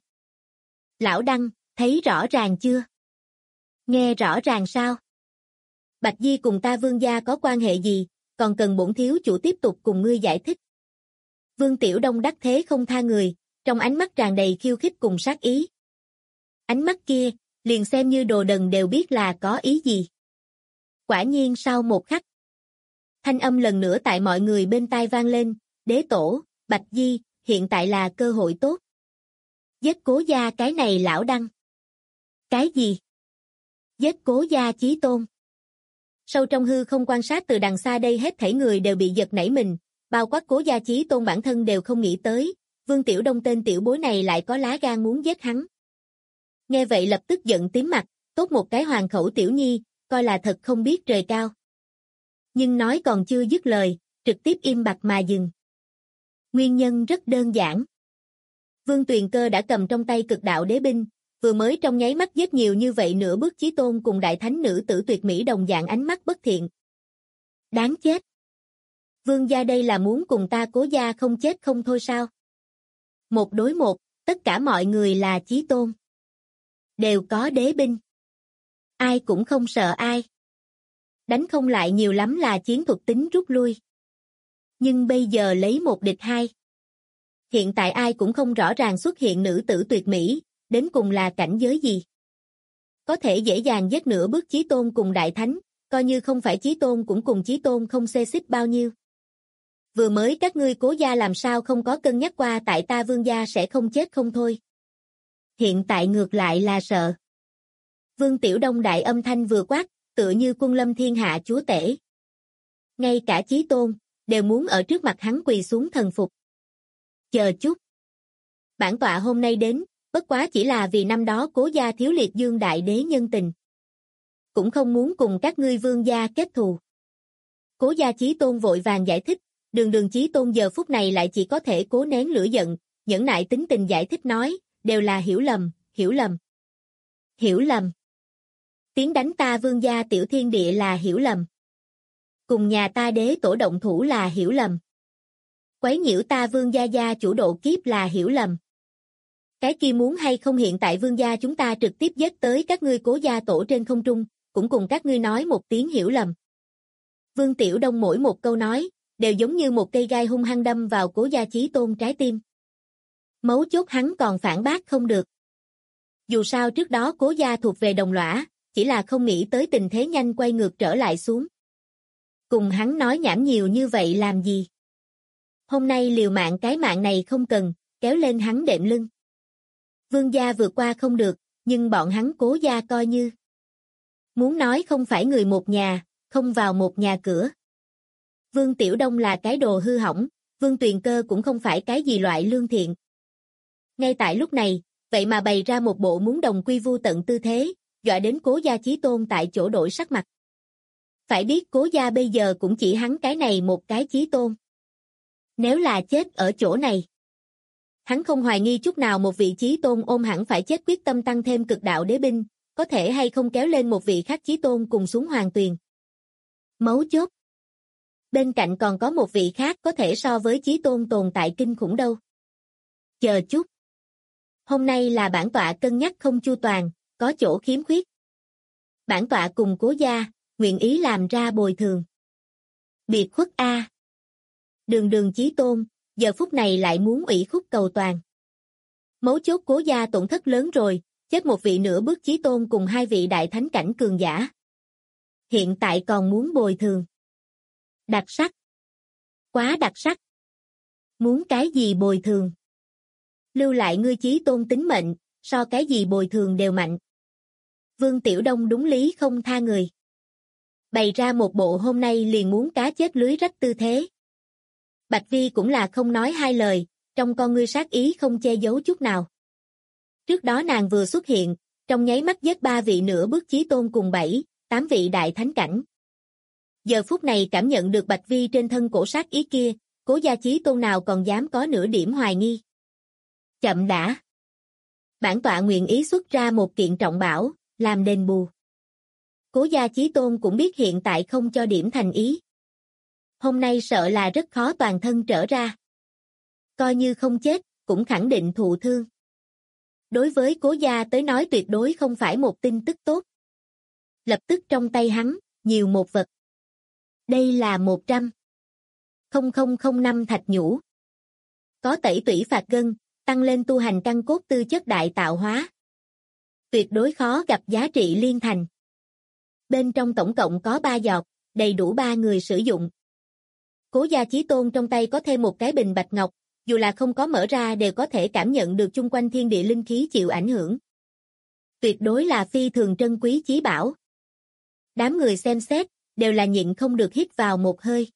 Lão Đăng, thấy rõ ràng chưa? Nghe rõ ràng sao? Bạch Di cùng ta vương gia có quan hệ gì, còn cần bổn thiếu chủ tiếp tục cùng ngươi giải thích. Vương Tiểu Đông đắc thế không tha người, trong ánh mắt tràn đầy khiêu khích cùng sát ý. Ánh mắt kia, liền xem như đồ đần đều biết là có ý gì. Quả nhiên sau một khắc, thanh âm lần nữa tại mọi người bên tai vang lên, đế tổ, Bạch Di, hiện tại là cơ hội tốt. Giết Cố gia cái này lão Đăng. Cái gì? Giết Cố gia chí tôn. Sâu trong hư không quan sát từ đằng xa đây hết thảy người đều bị giật nảy mình, bao quát Cố gia chí tôn bản thân đều không nghĩ tới, Vương Tiểu Đông tên tiểu bối này lại có lá gan muốn giết hắn. Nghe vậy lập tức giận tím mặt, tốt một cái hoàng khẩu tiểu nhi, coi là thật không biết trời cao. Nhưng nói còn chưa dứt lời, trực tiếp im bặt mà dừng. Nguyên nhân rất đơn giản. Vương Tuyền Cơ đã cầm trong tay cực đạo đế binh, vừa mới trong nháy mắt giết nhiều như vậy nửa bước chí tôn cùng đại thánh nữ tử tuyệt mỹ đồng dạng ánh mắt bất thiện. Đáng chết. Vương gia đây là muốn cùng ta Cố gia không chết không thôi sao? Một đối một, tất cả mọi người là chí tôn. Đều có đế binh. Ai cũng không sợ ai. Đánh không lại nhiều lắm là chiến thuật tính rút lui. Nhưng bây giờ lấy một địch hai. Hiện tại ai cũng không rõ ràng xuất hiện nữ tử tuyệt mỹ, đến cùng là cảnh giới gì. Có thể dễ dàng giết nửa bước chí tôn cùng đại thánh, coi như không phải chí tôn cũng cùng chí tôn không xê xích bao nhiêu. Vừa mới các ngươi Cố gia làm sao không có cân nhắc qua tại ta vương gia sẽ không chết không thôi. Hiện tại ngược lại là sợ. Vương Tiểu Đông đại âm thanh vừa quát, tựa như quân lâm thiên hạ chúa tể. Ngay cả chí tôn, đều muốn ở trước mặt hắn quỳ xuống thần phục. Chờ chút. Bản tọa hôm nay đến, bất quá chỉ là vì năm đó Cố gia thiếu Liệt Dương đại đế nhân tình. Cũng không muốn cùng các ngươi vương gia kết thù. Cố gia chí tôn vội vàng giải thích, đường chí tôn giờ phút này lại chỉ có thể cố nén lửa giận, nhẫn nại tính tình giải thích nói, đều là hiểu lầm, hiểu lầm. Hiểu lầm. Tiếng đánh ta vương gia tiểu thiên địa là hiểu lầm. Cùng nhà ta đế tổ động thủ là hiểu lầm. Quấy nhiễu ta vương gia chủ độ kiếp là hiểu lầm. Cái kia muốn hay không hiện tại vương gia chúng ta trực tiếp giết tới các ngươi Cố gia tổ trên không trung, cũng cùng các ngươi nói một tiếng hiểu lầm. Vương Tiểu Đông mỗi một câu nói, đều giống như một cây gai hung hăng đâm vào Cố gia Chí Tôn trái tim. Mấu chốt hắn còn phản bác không được. Dù sao trước đó Cố gia thuộc về đồng lõa, chỉ là không nghĩ tới tình thế nhanh quay ngược trở lại xuống. Cùng hắn nói nhảm nhiều như vậy làm gì? Hôm nay liều mạng cái mạng này không cần, kéo lên hắn đệm lưng. Vương gia vượt qua không được, nhưng bọn hắn Cố gia coi như. Muốn nói không phải người một nhà, không vào một nhà cửa. Vương Tiểu Đông là cái đồ hư hỏng, Vương Tuyền Cơ cũng không phải cái gì loại lương thiện. Ngay tại lúc này, vậy mà bày ra một bộ muốn đồng quy vu tận tư thế, dọa đến Cố gia Chí Tôn tại chỗ đổi sắc mặt. Phải biết Cố gia bây giờ cũng chỉ hắn cái này một cái Chí Tôn. Nếu là chết ở chỗ này, hắn không hoài nghi chút nào một vị Chí Tôn ôm hẳn phải chết quyết tâm tăng thêm cực đạo đế binh, có thể hay không kéo lên một vị khác Chí Tôn cùng xuống hoàng tuyền. Mấu chốt. Bên cạnh còn có một vị khác có thể so với Chí Tôn tồn tại kinh khủng đâu. Chờ chút. Hôm nay là bản tọa cân nhắc không chu toàn, có chỗ khiếm khuyết. Bản tọa cùng Cố gia, nguyện ý làm ra bồi thường. Biệt khuất A. Đường Chí Tôn, giờ phút này lại muốn ủy khúc cầu toàn. Mấu chốt Cố gia tổn thất lớn rồi, chết một vị nửa bước Chí Tôn cùng hai vị đại thánh cảnh cường giả. Hiện tại còn muốn bồi thường. Đặc sắc. Quá đặc sắc. Muốn cái gì bồi thường? Lưu lại ngươi Chí Tôn tính mệnh, so cái gì bồi thường đều mạnh. Vương Tiểu Đông đúng lý không tha người. Bày ra một bộ hôm nay liền muốn cá chết lưới rách tư thế. Bạch Vi cũng là không nói hai lời, trong con ngươi sát ý không che giấu chút nào. Trước đó nàng vừa xuất hiện, trong nháy mắt giết 3 vị nửa bước Chí Tôn cùng 7, 8 vị đại thánh cảnh. Giờ phút này cảm nhận được Bạch Vi trên thân cổ sát ý kia, Cố gia Chí Tôn nào còn dám có nửa điểm hoài nghi. Chậm đã. Bản tọa nguyện ý xuất ra một kiện trọng bảo, làm đền bù. Cố gia Chí Tôn cũng biết hiện tại không cho điểm thành ý. Hôm nay sợ là rất khó toàn thân trở ra. Coi như không chết, cũng khẳng định thụ thương. Đối với Cố gia tới nói tuyệt đối không phải một tin tức tốt. Lập tức trong tay hắn, nhiều một vật. Đây là 100.005 thạch nhũ. Có tẩy tủy phạt gân, tăng lên tu hành căn cốt tư chất đại tạo hóa. Tuyệt đối khó gặp giá trị liên thành. Bên trong tổng cộng có 3 giọt, đầy đủ 3 người sử dụng. Cố gia Chí Tôn trong tay có thêm một cái bình bạch ngọc, dù là không có mở ra đều có thể cảm nhận được chung quanh thiên địa linh khí chịu ảnh hưởng. Tuyệt đối là phi thường trân quý chí bảo. Đám người xem xét, đều là nhịn không được hít vào một hơi.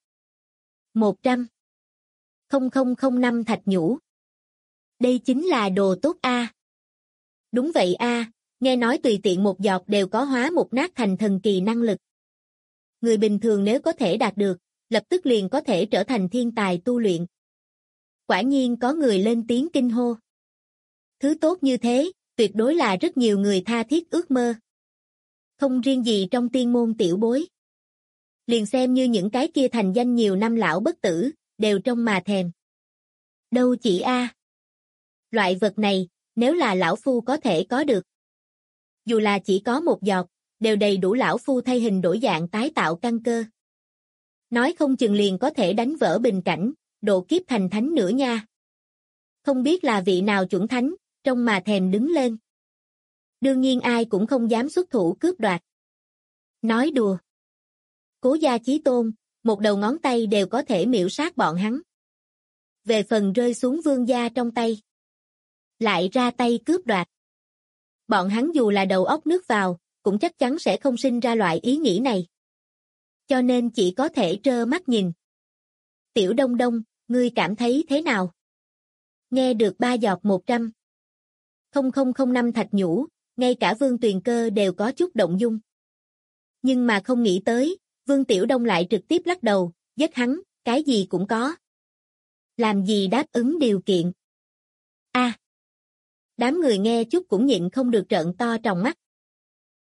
100.005 thạch nhũ. Đây chính là đồ tốt a. Đúng vậy a, nghe nói tùy tiện một giọt đều có hóa một nát thành thần kỳ năng lực. Người bình thường nếu có thể đạt được, lập tức liền có thể trở thành thiên tài tu luyện. Quả nhiên có người lên tiếng kinh hô. Thứ tốt như thế, tuyệt đối là rất nhiều người tha thiết ước mơ. Không riêng gì trong tiên môn tiểu bối. Liền xem như những cái kia thành danh nhiều năm lão bất tử, đều trông mà thèm. Đâu chỉ a. Loại vật này, nếu là lão phu có thể có được. Dù là chỉ có một giọt, đều đầy đủ lão phu thay hình đổi dạng tái tạo căn cơ. Nói không chừng liền có thể đánh vỡ bình cảnh, độ kiếp thành thánh nữa nha. Không biết là vị nào chuẩn thánh, trông mà thèm đứng lên. Đương nhiên ai cũng không dám xuất thủ cướp đoạt. Nói đùa. Cố gia Chí Tôn, một đầu ngón tay đều có thể miểu sát bọn hắn. Về phần rơi xuống vương gia trong tay, lại ra tay cướp đoạt. Bọn hắn dù là đầu óc nước vào, cũng chắc chắn sẽ không sinh ra loại ý nghĩ này. Cho nên chỉ có thể trơ mắt nhìn. Tiểu Đông Đông, ngươi cảm thấy thế nào? Nghe được 3 giọt 100.005 thạch nhũ, ngay cả Vương Tuyền Cơ đều có chút động dung. Nhưng mà không nghĩ tới, Vương Tiểu Đông lại trực tiếp lắc đầu, giết hắn, cái gì cũng có. Làm gì đáp ứng điều kiện? A. Đám người nghe chút cũng nhịn không được trợn to tròng mắt.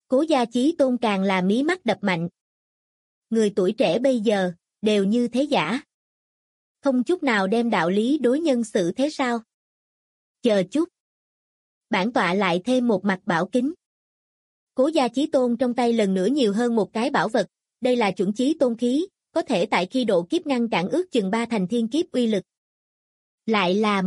Cố Gia Chí Tôn càng là mí mắt đập mạnh. Người tuổi trẻ bây giờ, đều như thế giả. Không chút nào đem đạo lý đối nhân xử thế sao? Chờ chút. Bản tọa lại thêm một mặt bảo kính. Cố Gia Chí Tôn trong tay lần nữa nhiều hơn một cái bảo vật, đây là chuẩn chí tôn khí, có thể tại khi độ kiếp ngăn cản ước chừng 3 thành thiên kiếp uy lực. Lại là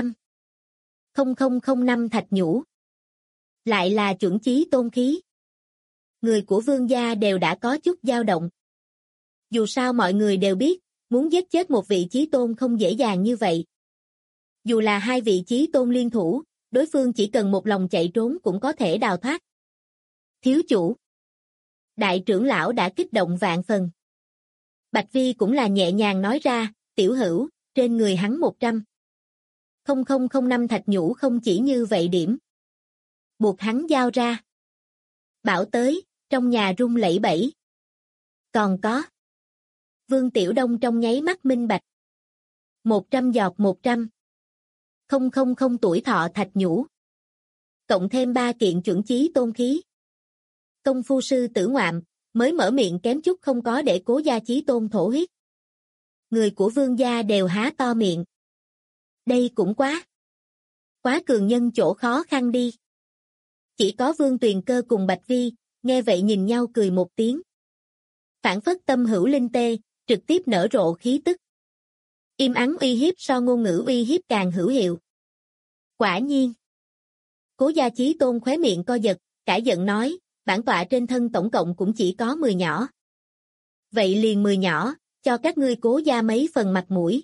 100,005 thạch nhũ. Lại là chuẩn chí tôn khí. Người của Vương gia đều đã có chút dao động. Dù sao mọi người đều biết, muốn giết chết một vị chí tôn không dễ dàng như vậy. Dù là 2 vị chí tôn liên thủ, đối phương chỉ cần một lòng chạy trốn cũng có thể đào thoát. Thiếu chủ. Đại trưởng lão đã kích động vạn phần. Bạch Vi cũng là nhẹ nhàng nói ra, tiểu hữu, trên người hắn 100,005 thạch nhũ không chỉ như vậy điểm. Buộc hắn giao ra. Bảo tới, trong nhà rung lẩy bẩy. Còn có. Vương Tiểu Đông trong nháy mắt minh bạch. 100 giọt 100,000 tuổi thọ thạch nhũ. Cộng thêm 3 kiện chuẩn chí tôn khí. Công phu sư Tử Ngoạm, mới mở miệng kém chút không có để Cố Gia Chí Tôn thổ huyết. Người của Vương gia đều há to miệng. Đây cũng quá cường nhân chỗ khó khăn đi. Chỉ có Vương Tuyền Cơ cùng Bạch Vi, nghe vậy nhìn nhau cười một tiếng. Phản phất tâm hữu linh tê, trực tiếp nở rộ khí tức. Im ắng uy hiếp so ngôn ngữ uy hiếp càng hữu hiệu. Quả nhiên. Cố Gia Chí Tôn khóe miệng co giật, cãi giận nói, bản tọa trên thân tổng cộng cũng chỉ có 10 nhỏ. Vậy liền 10 nhỏ, cho các ngươi Cố gia mấy phần mặt mũi.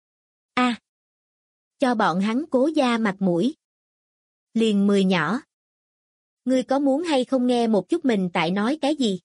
Cho bọn hắn Cố gia mặt mũi. Liền 10 nhỏ. Ngươi có muốn hay không nghe một chút mình tại nói cái gì?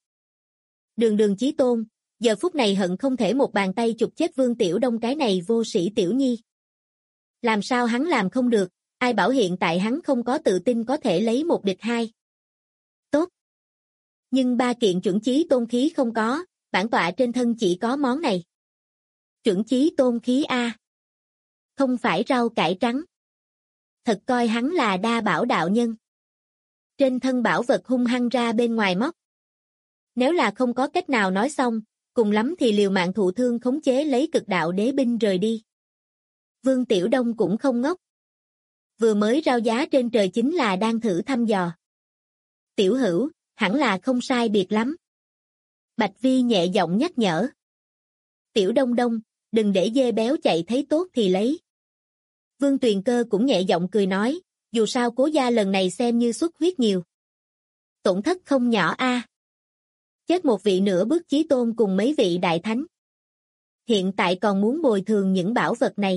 Đường Chí Tôn, giờ phút này hận không thể một bàn tay chụp chết Vương Tiểu Đông cái này vô sĩ tiểu nhi. Làm sao hắn làm không được, ai bảo hiện tại hắn không có tự tin có thể lấy 1 địch 2. Tốt. Nhưng 3 kiện chuẩn chí tôn khí không có, bản tọa trên thân chỉ có món này. Chuẩn chí tôn khí A. Không phải rau cải trắng. Thật coi hắn là đa bảo đạo nhân. Trên thân bảo vật hung hăng ra bên ngoài móc. Nếu là không có cách nào nói xong, cùng lắm thì liều mạng thụ thương khống chế lấy cực đạo đế binh rời đi. Vương Tiểu Đông cũng không ngốc. Vừa mới rao giá trên trời chính là đang thử thăm dò. Tiểu hữu, hẳn là không sai biệt lắm. Bạch Vi nhẹ giọng nhắc nhở. Tiểu Đông Đông, đừng để dê béo chạy thấy tốt thì lấy. Vương Tuyền Cơ cũng nhẹ giọng cười nói, dù sao Cố gia lần này xem như xuất huyết nhiều. Tổn thất không nhỏ a. Chết một vị nửa bước chí tôn cùng mấy vị đại thánh. Hiện tại còn muốn bồi thường những bảo vật này.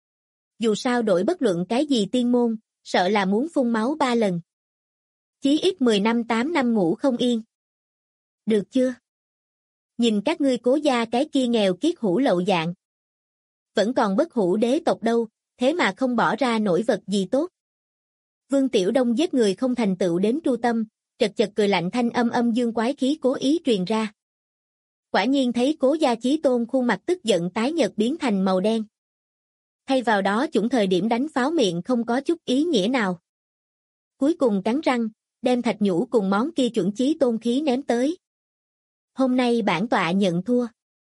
Dù sao đổi bất luận cái gì tiên môn, sợ là muốn phun máu 3 lần. Chí ít 10 năm 8 năm ngủ không yên. Được chưa? Nhìn các ngươi Cố gia cái kia nghèo kiết hủ lậu dạng. Vẫn còn bất hủ đế tộc đâu, thế mà không bỏ ra nổi vật gì tốt. Vương Tiểu Đông giết người không thành tựu đến tru tâm, chật chật cười lạnh thanh âm dương quái khí cố ý truyền ra. Quả nhiên thấy Cố Gia Chí Tôn khuôn mặt tức giận tái nhợt biến thành màu đen. Thay vào đó chủng thời điểm đánh pháo miệng không có chút ý nghĩa nào. Cuối cùng cắn răng, đem thạch nhũ cùng món kia chuẩn chí tôn khí ném tới. Hôm nay bản tọa nhận thua.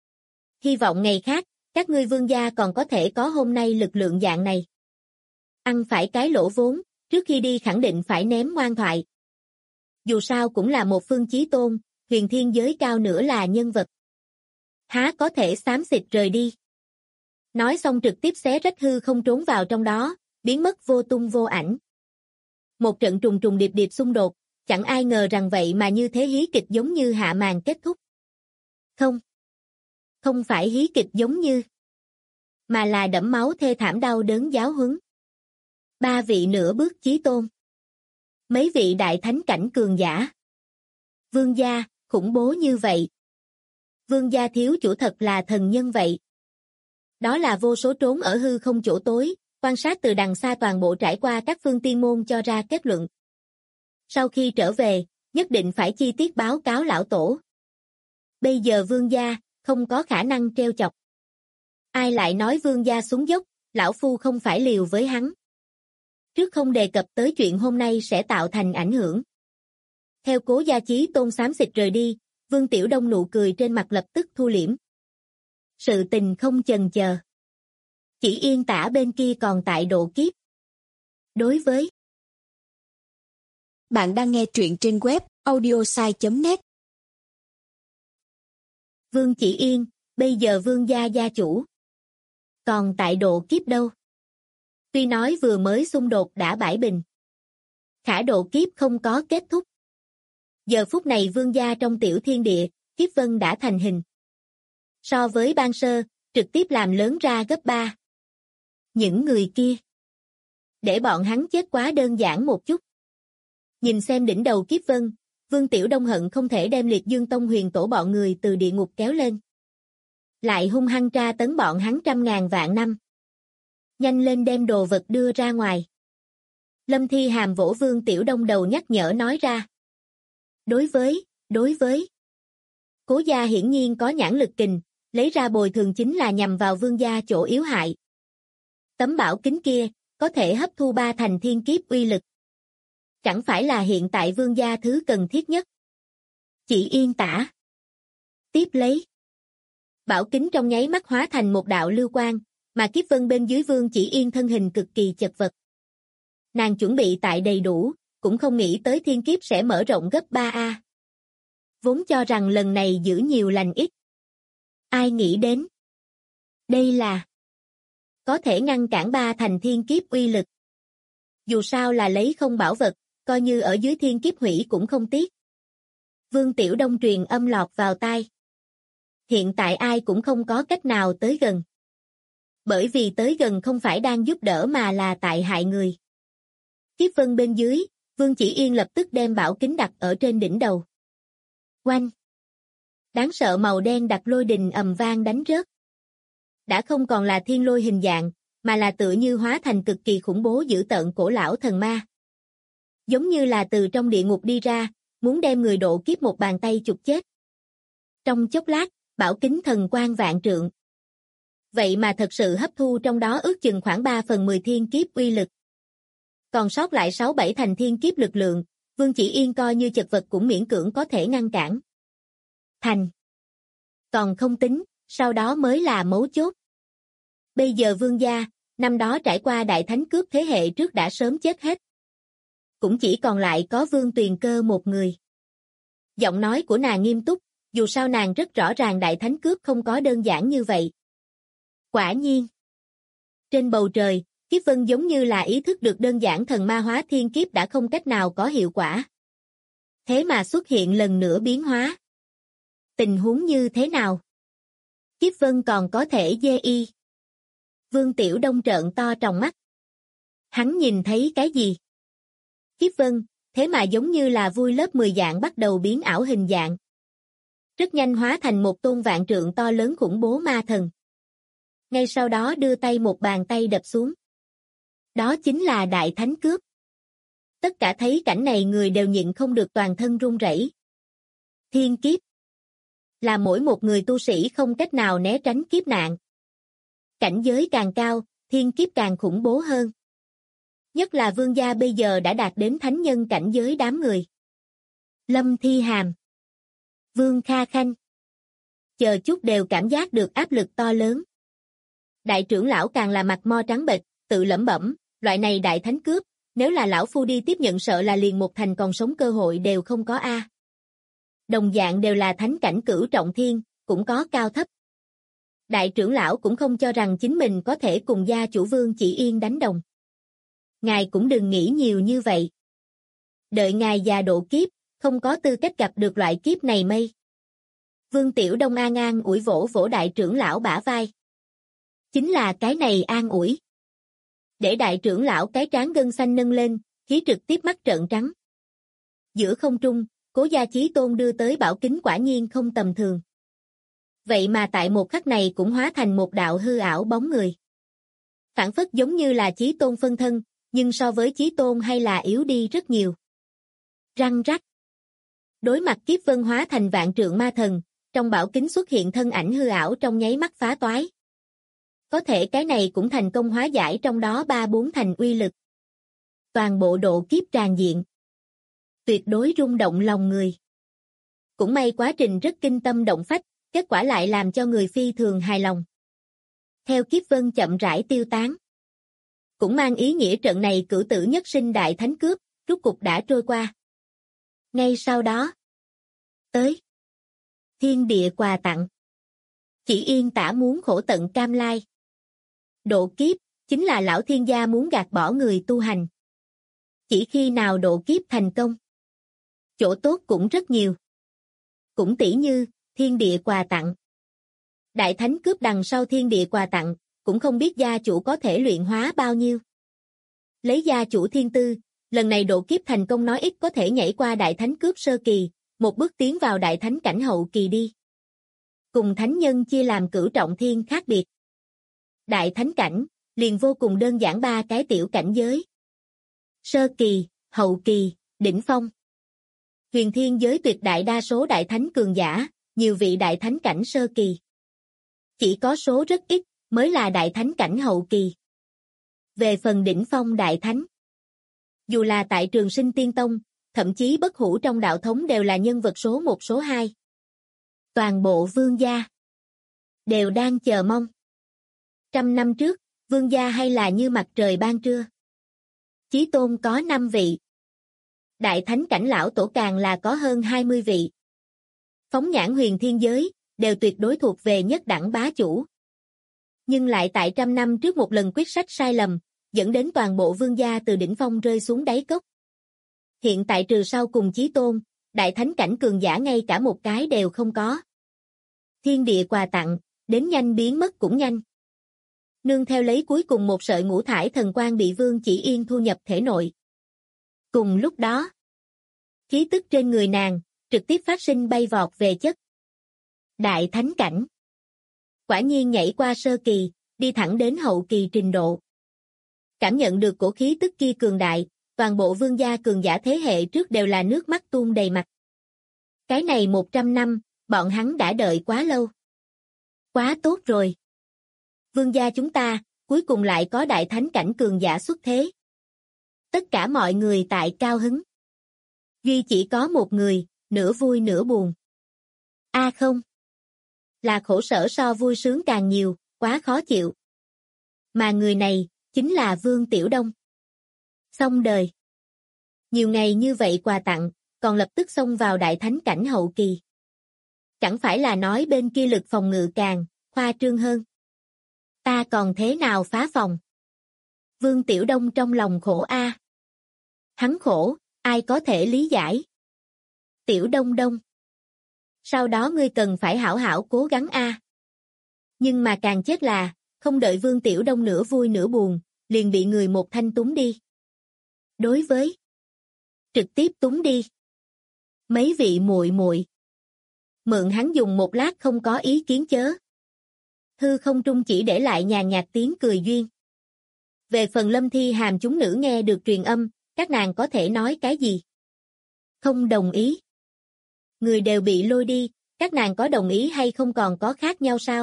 Hy vọng ngày khác, các ngươi Vương gia còn có thể có hôm nay lực lượng dạng này. Ăn phải cái lỗ vốn, trước khi đi khẳng định phải ném ngoan thoại. Dù sao cũng là một phương chí tôn, huyền thiên giới cao nữa là nhân vật. Há có thể xám xịt rời đi. Nói xong trực tiếp xé rách hư không trốn vào trong đó, biến mất vô tung vô ảnh. Một trận trùng trùng điệp điệp xung đột, chẳng ai ngờ rằng vậy mà như thế hí kịch giống như hạ màn kết thúc. Không phải hí kịch giống như, mà là đẫm máu thê thảm đau đớn giáo huấn. 3 vị nửa bước chí tôn. Mấy vị đại thánh cảnh cường giả. Vương gia, khủng bố như vậy. Vương gia thiếu chủ thật là thần nhân vậy. Đó là vô số trốn ở hư không chỗ tối, quan sát từ đằng xa toàn bộ trải qua các phương tiên môn cho ra kết luận. Sau khi trở về, nhất định phải chi tiết báo cáo lão tổ. Bây giờ Vương gia, không có khả năng treo chọc. Ai lại nói Vương gia xuống dốc, lão phu không phải liều với hắn. Trước không đề cập tới chuyện hôm nay sẽ tạo thành ảnh hưởng. Theo Cố Gia Chí Tôn xám xịt rời đi, Vương Tiểu Đông nụ cười trên mặt lập tức thu liễm. Sự tình không chần chờ. Chỉ Yên Tả bên kia còn tại độ kiếp. Đối với bạn đang nghe truyện trên web audiosai.net. Vương Chỉ Yên, bây giờ Vương gia gia chủ. Còn tại độ kiếp đâu? Tuy nói vừa mới xung đột đã bãi bình. Khả độ kiếp không có kết thúc. Giờ phút này Vương gia trong tiểu thiên địa, kiếp vân đã thành hình. So với ban sơ, trực tiếp làm lớn ra gấp 3. Những người kia. Để bọn hắn chết quá đơn giản một chút. Nhìn xem đỉnh đầu kiếp vân, Vương Tiểu Đông hận không thể đem Liệt Dương Tông huyền tổ bọn người từ địa ngục kéo lên. Lại hung hăng tra tấn bọn hắn 100.000 vạn năm. Nhanh lên đem đồ vật đưa ra ngoài. Lâm Thi Hàm vỗ Vương Tiểu Đông đầu nhắc nhở nói ra. Đối với. Cố gia hiển nhiên có nhãn lực kình, lấy ra bồi thường chính là nhằm vào Vương gia chỗ yếu hại. Tấm bảo kính kia, có thể hấp thu 3 thành thiên kiếp uy lực. Chẳng phải là hiện tại Vương gia thứ cần thiết nhất. Chỉ Yên Tả. Tiếp lấy. Bảo kính trong nháy mắt hóa thành một đạo lưu quang, mà kiếp vân bên dưới Vương Chỉ Yên thân hình cực kỳ chật vật. Nàng chuẩn bị tại đầy đủ, cũng không nghĩ tới thiên kiếp sẽ mở rộng gấp 3A. Vốn cho rằng lần này giữ nhiều lành ít. Ai nghĩ đến? Đây là có thể ngăn cản 3 thành thiên kiếp uy lực. Dù sao là lấy không bảo vật, coi như ở dưới thiên kiếp hủy cũng không tiếc. Vương Tiểu Đông truyền âm lọt vào tai. Hiện tại ai cũng không có cách nào tới gần. Bởi vì tới gần không phải đang giúp đỡ mà là tại hại người. Kiếp vân bên dưới, Vương Chỉ Yên lập tức đem bảo kính đặt ở trên đỉnh đầu. Oanh! Đáng sợ màu đen đặc lôi đình ầm vang đánh rớt. Đã không còn là thiên lôi hình dạng, mà là tựa như hóa thành cực kỳ khủng bố dữ tợn cổ lão thần ma. Giống như là từ trong địa ngục đi ra, muốn đem người độ kiếp một bàn tay chụp chết. Trong chốc lát, bảo kính thần quang vạn trượng. Vậy mà thật sự hấp thu trong đó ước chừng khoảng 3/10 thiên kiếp uy lực. Còn sót lại 6-7 thành thiên kiếp lực lượng, Vương Chỉ Yên coi như chật vật cũng miễn cưỡng có thể ngăn cản. Thành. Còn không tính, sau đó mới là mấu chốt. Bây giờ Vương gia, năm đó trải qua đại thánh cướp thế hệ trước đã sớm chết hết. Cũng chỉ còn lại có Vương Tuyền Cơ một người. Giọng nói của nàng nghiêm túc, dù sao nàng rất rõ ràng đại thánh cướp không có đơn giản như vậy. Quả nhiên. Trên bầu trời, kiếp vân giống như là ý thức được đơn giản thần ma hóa thiên kiếp đã không cách nào có hiệu quả. Thế mà xuất hiện lần nữa biến hóa. Tình huống như thế nào? Kiếp vân còn có thể dê y. Vương Tiểu Đông trợn to tròng mắt. Hắn nhìn thấy cái gì? Kiếp vân, thế mà giống như là vui lớp 10 dạng bắt đầu biến ảo hình dạng. Rất nhanh hóa thành một tôn vạn trượng to lớn khủng bố ma thần. Ngay sau đó đưa tay một bàn tay đập xuống. Đó chính là đại thánh cướp. Tất cả thấy cảnh này người đều nhịn không được toàn thân run rẩy. Thiên kiếp. Là mỗi một người tu sĩ không cách nào né tránh kiếp nạn. Cảnh giới càng cao, thiên kiếp càng khủng bố hơn. Nhất là Vương gia bây giờ đã đạt đến thánh nhân cảnh giới đám người. Lâm Thi Hàm. Vương Kha Khanh. Chờ chút đều cảm giác được áp lực to lớn. Đại trưởng lão càng là mặt mo trắng bệch, tự lẩm bẩm, loại này đại thánh cướp, nếu là lão phu đi tiếp nhận sợ là liền một thành còn sống cơ hội đều không có a. Đồng dạng đều là thánh cảnh cửu trọng thiên, cũng có cao thấp. Đại trưởng lão cũng không cho rằng chính mình có thể cùng gia chủ Vương Chỉ Yên đánh đồng. Ngài cũng đừng nghĩ nhiều như vậy. Đợi ngài già độ kiếp, không có tư cách gặp được loại kiếp này mây. Vương Tiểu Đông an an ủi vỗ vỗ đại trưởng lão bả vai. Chính là cái này an ủi. Để đại trưởng lão cái trán gân xanh nâng lên, khí trực tiếp mắt trợn trắng. Giữa không trung, Cố Gia Chí Tôn đưa tới bảo kính quả nhiên không tầm thường. Vậy mà tại một khắc này cũng hóa thành một đạo hư ảo bóng người. Phản phất giống như là Chí Tôn phân thân, nhưng so với Chí Tôn hay là yếu đi rất nhiều. Răng rắc. Đối mặt kiếp vân hóa thành vạn trượng ma thần, trong bảo kính xuất hiện thân ảnh hư ảo trong nháy mắt phá toái. Có thể cái này cũng thành công hóa giải trong đó 3-4 thành uy lực. Toàn bộ độ kiếp tràn diện. tuyệt đối rung động lòng người. Cũng may quá trình rất kinh tâm động phách, kết quả lại làm cho người phi thường hài lòng. Theo kiếp vân chậm rãi tiêu tán. Cũng mang ý nghĩa trận này cửu tử nhất sinh đại thánh cướp, rút cục đã trôi qua. Ngay sau đó. Tới. Thiên địa quà tặng. Chỉ yên tả muốn khổ tận cam lai. Độ kiếp, chính là lão thiên gia muốn gạt bỏ người tu hành. Chỉ khi nào độ kiếp thành công. Chỗ tốt cũng rất nhiều. Cũng tỉ như, thiên địa quà tặng. Đại thánh cướp đằng sau thiên địa quà tặng, cũng không biết gia chủ có thể luyện hóa bao nhiêu. Lấy gia chủ thiên tư, lần này độ kiếp thành công nói ít có thể nhảy qua đại thánh cướp sơ kỳ, một bước tiến vào đại thánh cảnh hậu kỳ đi. Cùng thánh nhân chia làm cửu trọng thiên khác biệt. Đại thánh cảnh, liền vô cùng đơn giản 3 cái tiểu cảnh giới. Sơ kỳ, hậu kỳ, đỉnh phong. Huyền thiên giới tuyệt đại đa số đại thánh cường giả, nhiều vị đại thánh cảnh sơ kỳ. Chỉ có số rất ít, mới là đại thánh cảnh hậu kỳ. Về phần đỉnh phong đại thánh. Dù là tại Trường Sinh Tiên Tông, thậm chí bất hủ trong đạo thống đều là nhân vật số 1 số 2. Toàn bộ vương gia đều đang chờ mong. 100 năm trước, vương gia hay là như mặt trời ban trưa. Chí tôn có 5 vị. Đại thánh cảnh lão tổ càng là có hơn 20 vị. Phóng nhãn huyền thiên giới, đều tuyệt đối thuộc về nhất đẳng bá chủ. Nhưng lại tại 100 năm trước một lần quyết sách sai lầm, dẫn đến toàn bộ vương gia từ đỉnh phong rơi xuống đáy cốc. Hiện tại trừ sau cùng chí tôn, đại thánh cảnh cường giả ngay cả một cái đều không có. Thiên địa quà tặng, đến nhanh biến mất cũng nhanh. Nương theo lấy cuối cùng một sợi ngũ thải thần quang bị Vương Chỉ Yên thu nhập thể nội. Cùng lúc đó, khí tức trên người nàng, trực tiếp phát sinh bay vọt về chất. Đại thánh cảnh. Quả nhiên nhảy qua sơ kỳ, đi thẳng đến hậu kỳ trình độ. Cảm nhận được cổ khí tức kia cường đại, toàn bộ vương gia cường giả thế hệ trước đều là nước mắt tuôn đầy mặt. Cái này 100 năm, bọn hắn đã đợi quá lâu. Quá tốt rồi. Vương gia chúng ta, cuối cùng lại có đại thánh cảnh cường giả xuất thế. Tất cả mọi người tại cao hứng. Duy chỉ có một người, nửa vui nửa buồn. Không. Là khổ sở so vui sướng càng nhiều, quá khó chịu. Mà người này, chính là Vương Tiểu Đông. Xong đời. Nhiều ngày như vậy quà tặng, còn lập tức xông vào đại thánh cảnh hậu kỳ. Chẳng phải là nói bên kia lực phòng ngự càng, khoa trương hơn. Ta còn thế nào phá phòng? Vương Tiểu Đông trong lòng khổ a. Hắn khổ, ai có thể lý giải? Tiểu Đông Đông. Sau đó ngươi cần phải hảo hảo cố gắng a. Nhưng mà càng chết là, không đợi Vương Tiểu Đông nửa vui nửa buồn, liền bị người một thanh túng đi. Đối với trực tiếp túng đi. Mấy vị muội muội, mượn hắn dùng một lát không có ý kiến chớ. Hư không trung chỉ để lại nhàn nhạt tiếng cười duyên. Về phần Lâm Thi Hàm chúng nữ nghe được truyền âm, các nàng có thể nói cái gì? Không đồng ý. Người đều bị lôi đi, các nàng có đồng ý hay không còn có khác nhau sao?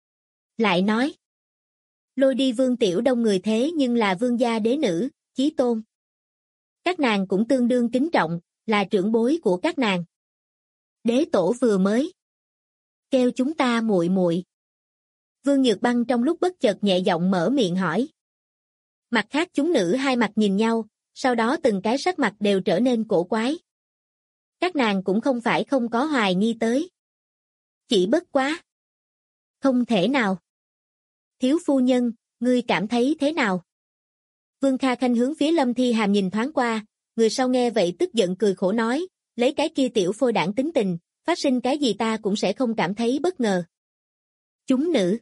Lại nói, lôi đi Vương Tiểu Đông người thế nhưng là vương gia đế nữ, chí tôn. Các nàng cũng tương đương kính trọng, là trưởng bối của các nàng. Đế tổ vừa mới kêu chúng ta muội muội. Vương Nhược Băng trong lúc bất chợt nhẹ giọng mở miệng hỏi. Mặt khác chúng nữ hai mặt nhìn nhau, sau đó từng cái sắc mặt đều trở nên cổ quái. Các nàng cũng không phải không có hoài nghi tới. Chỉ bất quá. Không thể nào. Thiếu phu nhân, ngươi cảm thấy thế nào? Vương Kha Khanh hướng phía Lâm Thi Hàm nhìn thoáng qua, người sau nghe vậy tức giận cười khổ nói, lấy cái kia tiểu phôi đảng tính tình, phát sinh cái gì ta cũng sẽ không cảm thấy bất ngờ. Chúng nữ.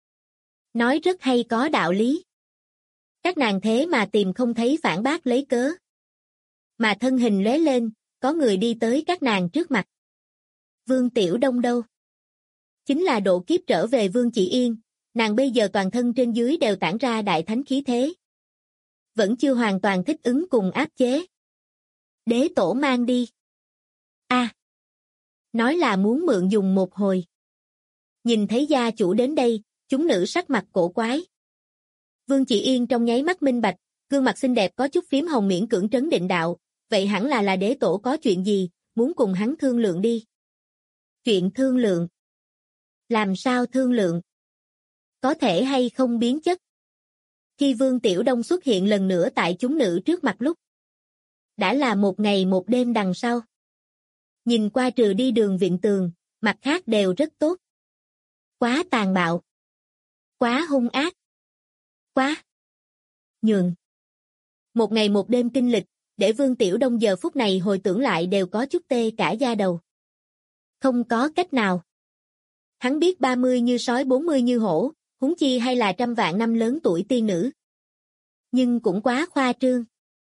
Nói rất hay có đạo lý. Các nàng thế mà tìm không thấy phản bác lấy cớ. Mà thân hình lóe lên, có người đi tới các nàng trước mặt. Vương Tiểu Đông đâu? Chính là độ kiếp trở về Vương Chỉ Yên, nàng bây giờ toàn thân trên dưới đều tản ra đại thánh khí thế. Vẫn chưa hoàn toàn thích ứng cùng áp chế. Đế tổ mang đi. Nói là muốn mượn dùng một hồi. Nhìn thấy gia chủ đến đây, chúng nữ sắc mặt cổ quái. Vương Chỉ Yên trong nháy mắt minh bạch, gương mặt xinh đẹp có chút phím hồng miễn cưỡng trấn định đạo, vậy hẳn là đế tổ có chuyện gì, muốn cùng hắn thương lượng đi. Chuyện thương lượng? Làm sao thương lượng? Có thể hay không biến chất? Khi Vương Tiểu Đông xuất hiện lần nữa tại chúng nữ trước mặt lúc, đã là một ngày một đêm đằng sau. Nhìn qua trừ đi Đường Viện Tường, mặt khác đều rất tốt. Quá tàn bạo. Quá hung ác. Quá nhường. Một ngày một đêm kinh lịch, để Vương Tiểu Đông giờ phút này hồi tưởng lại đều có chút tê cả da đầu. Không có cách nào. Hắn biết 30 như sói 40 như hổ, huống chi hay là trăm vạn năm lớn tuổi tiên nữ. Nhưng cũng quá khoa trương.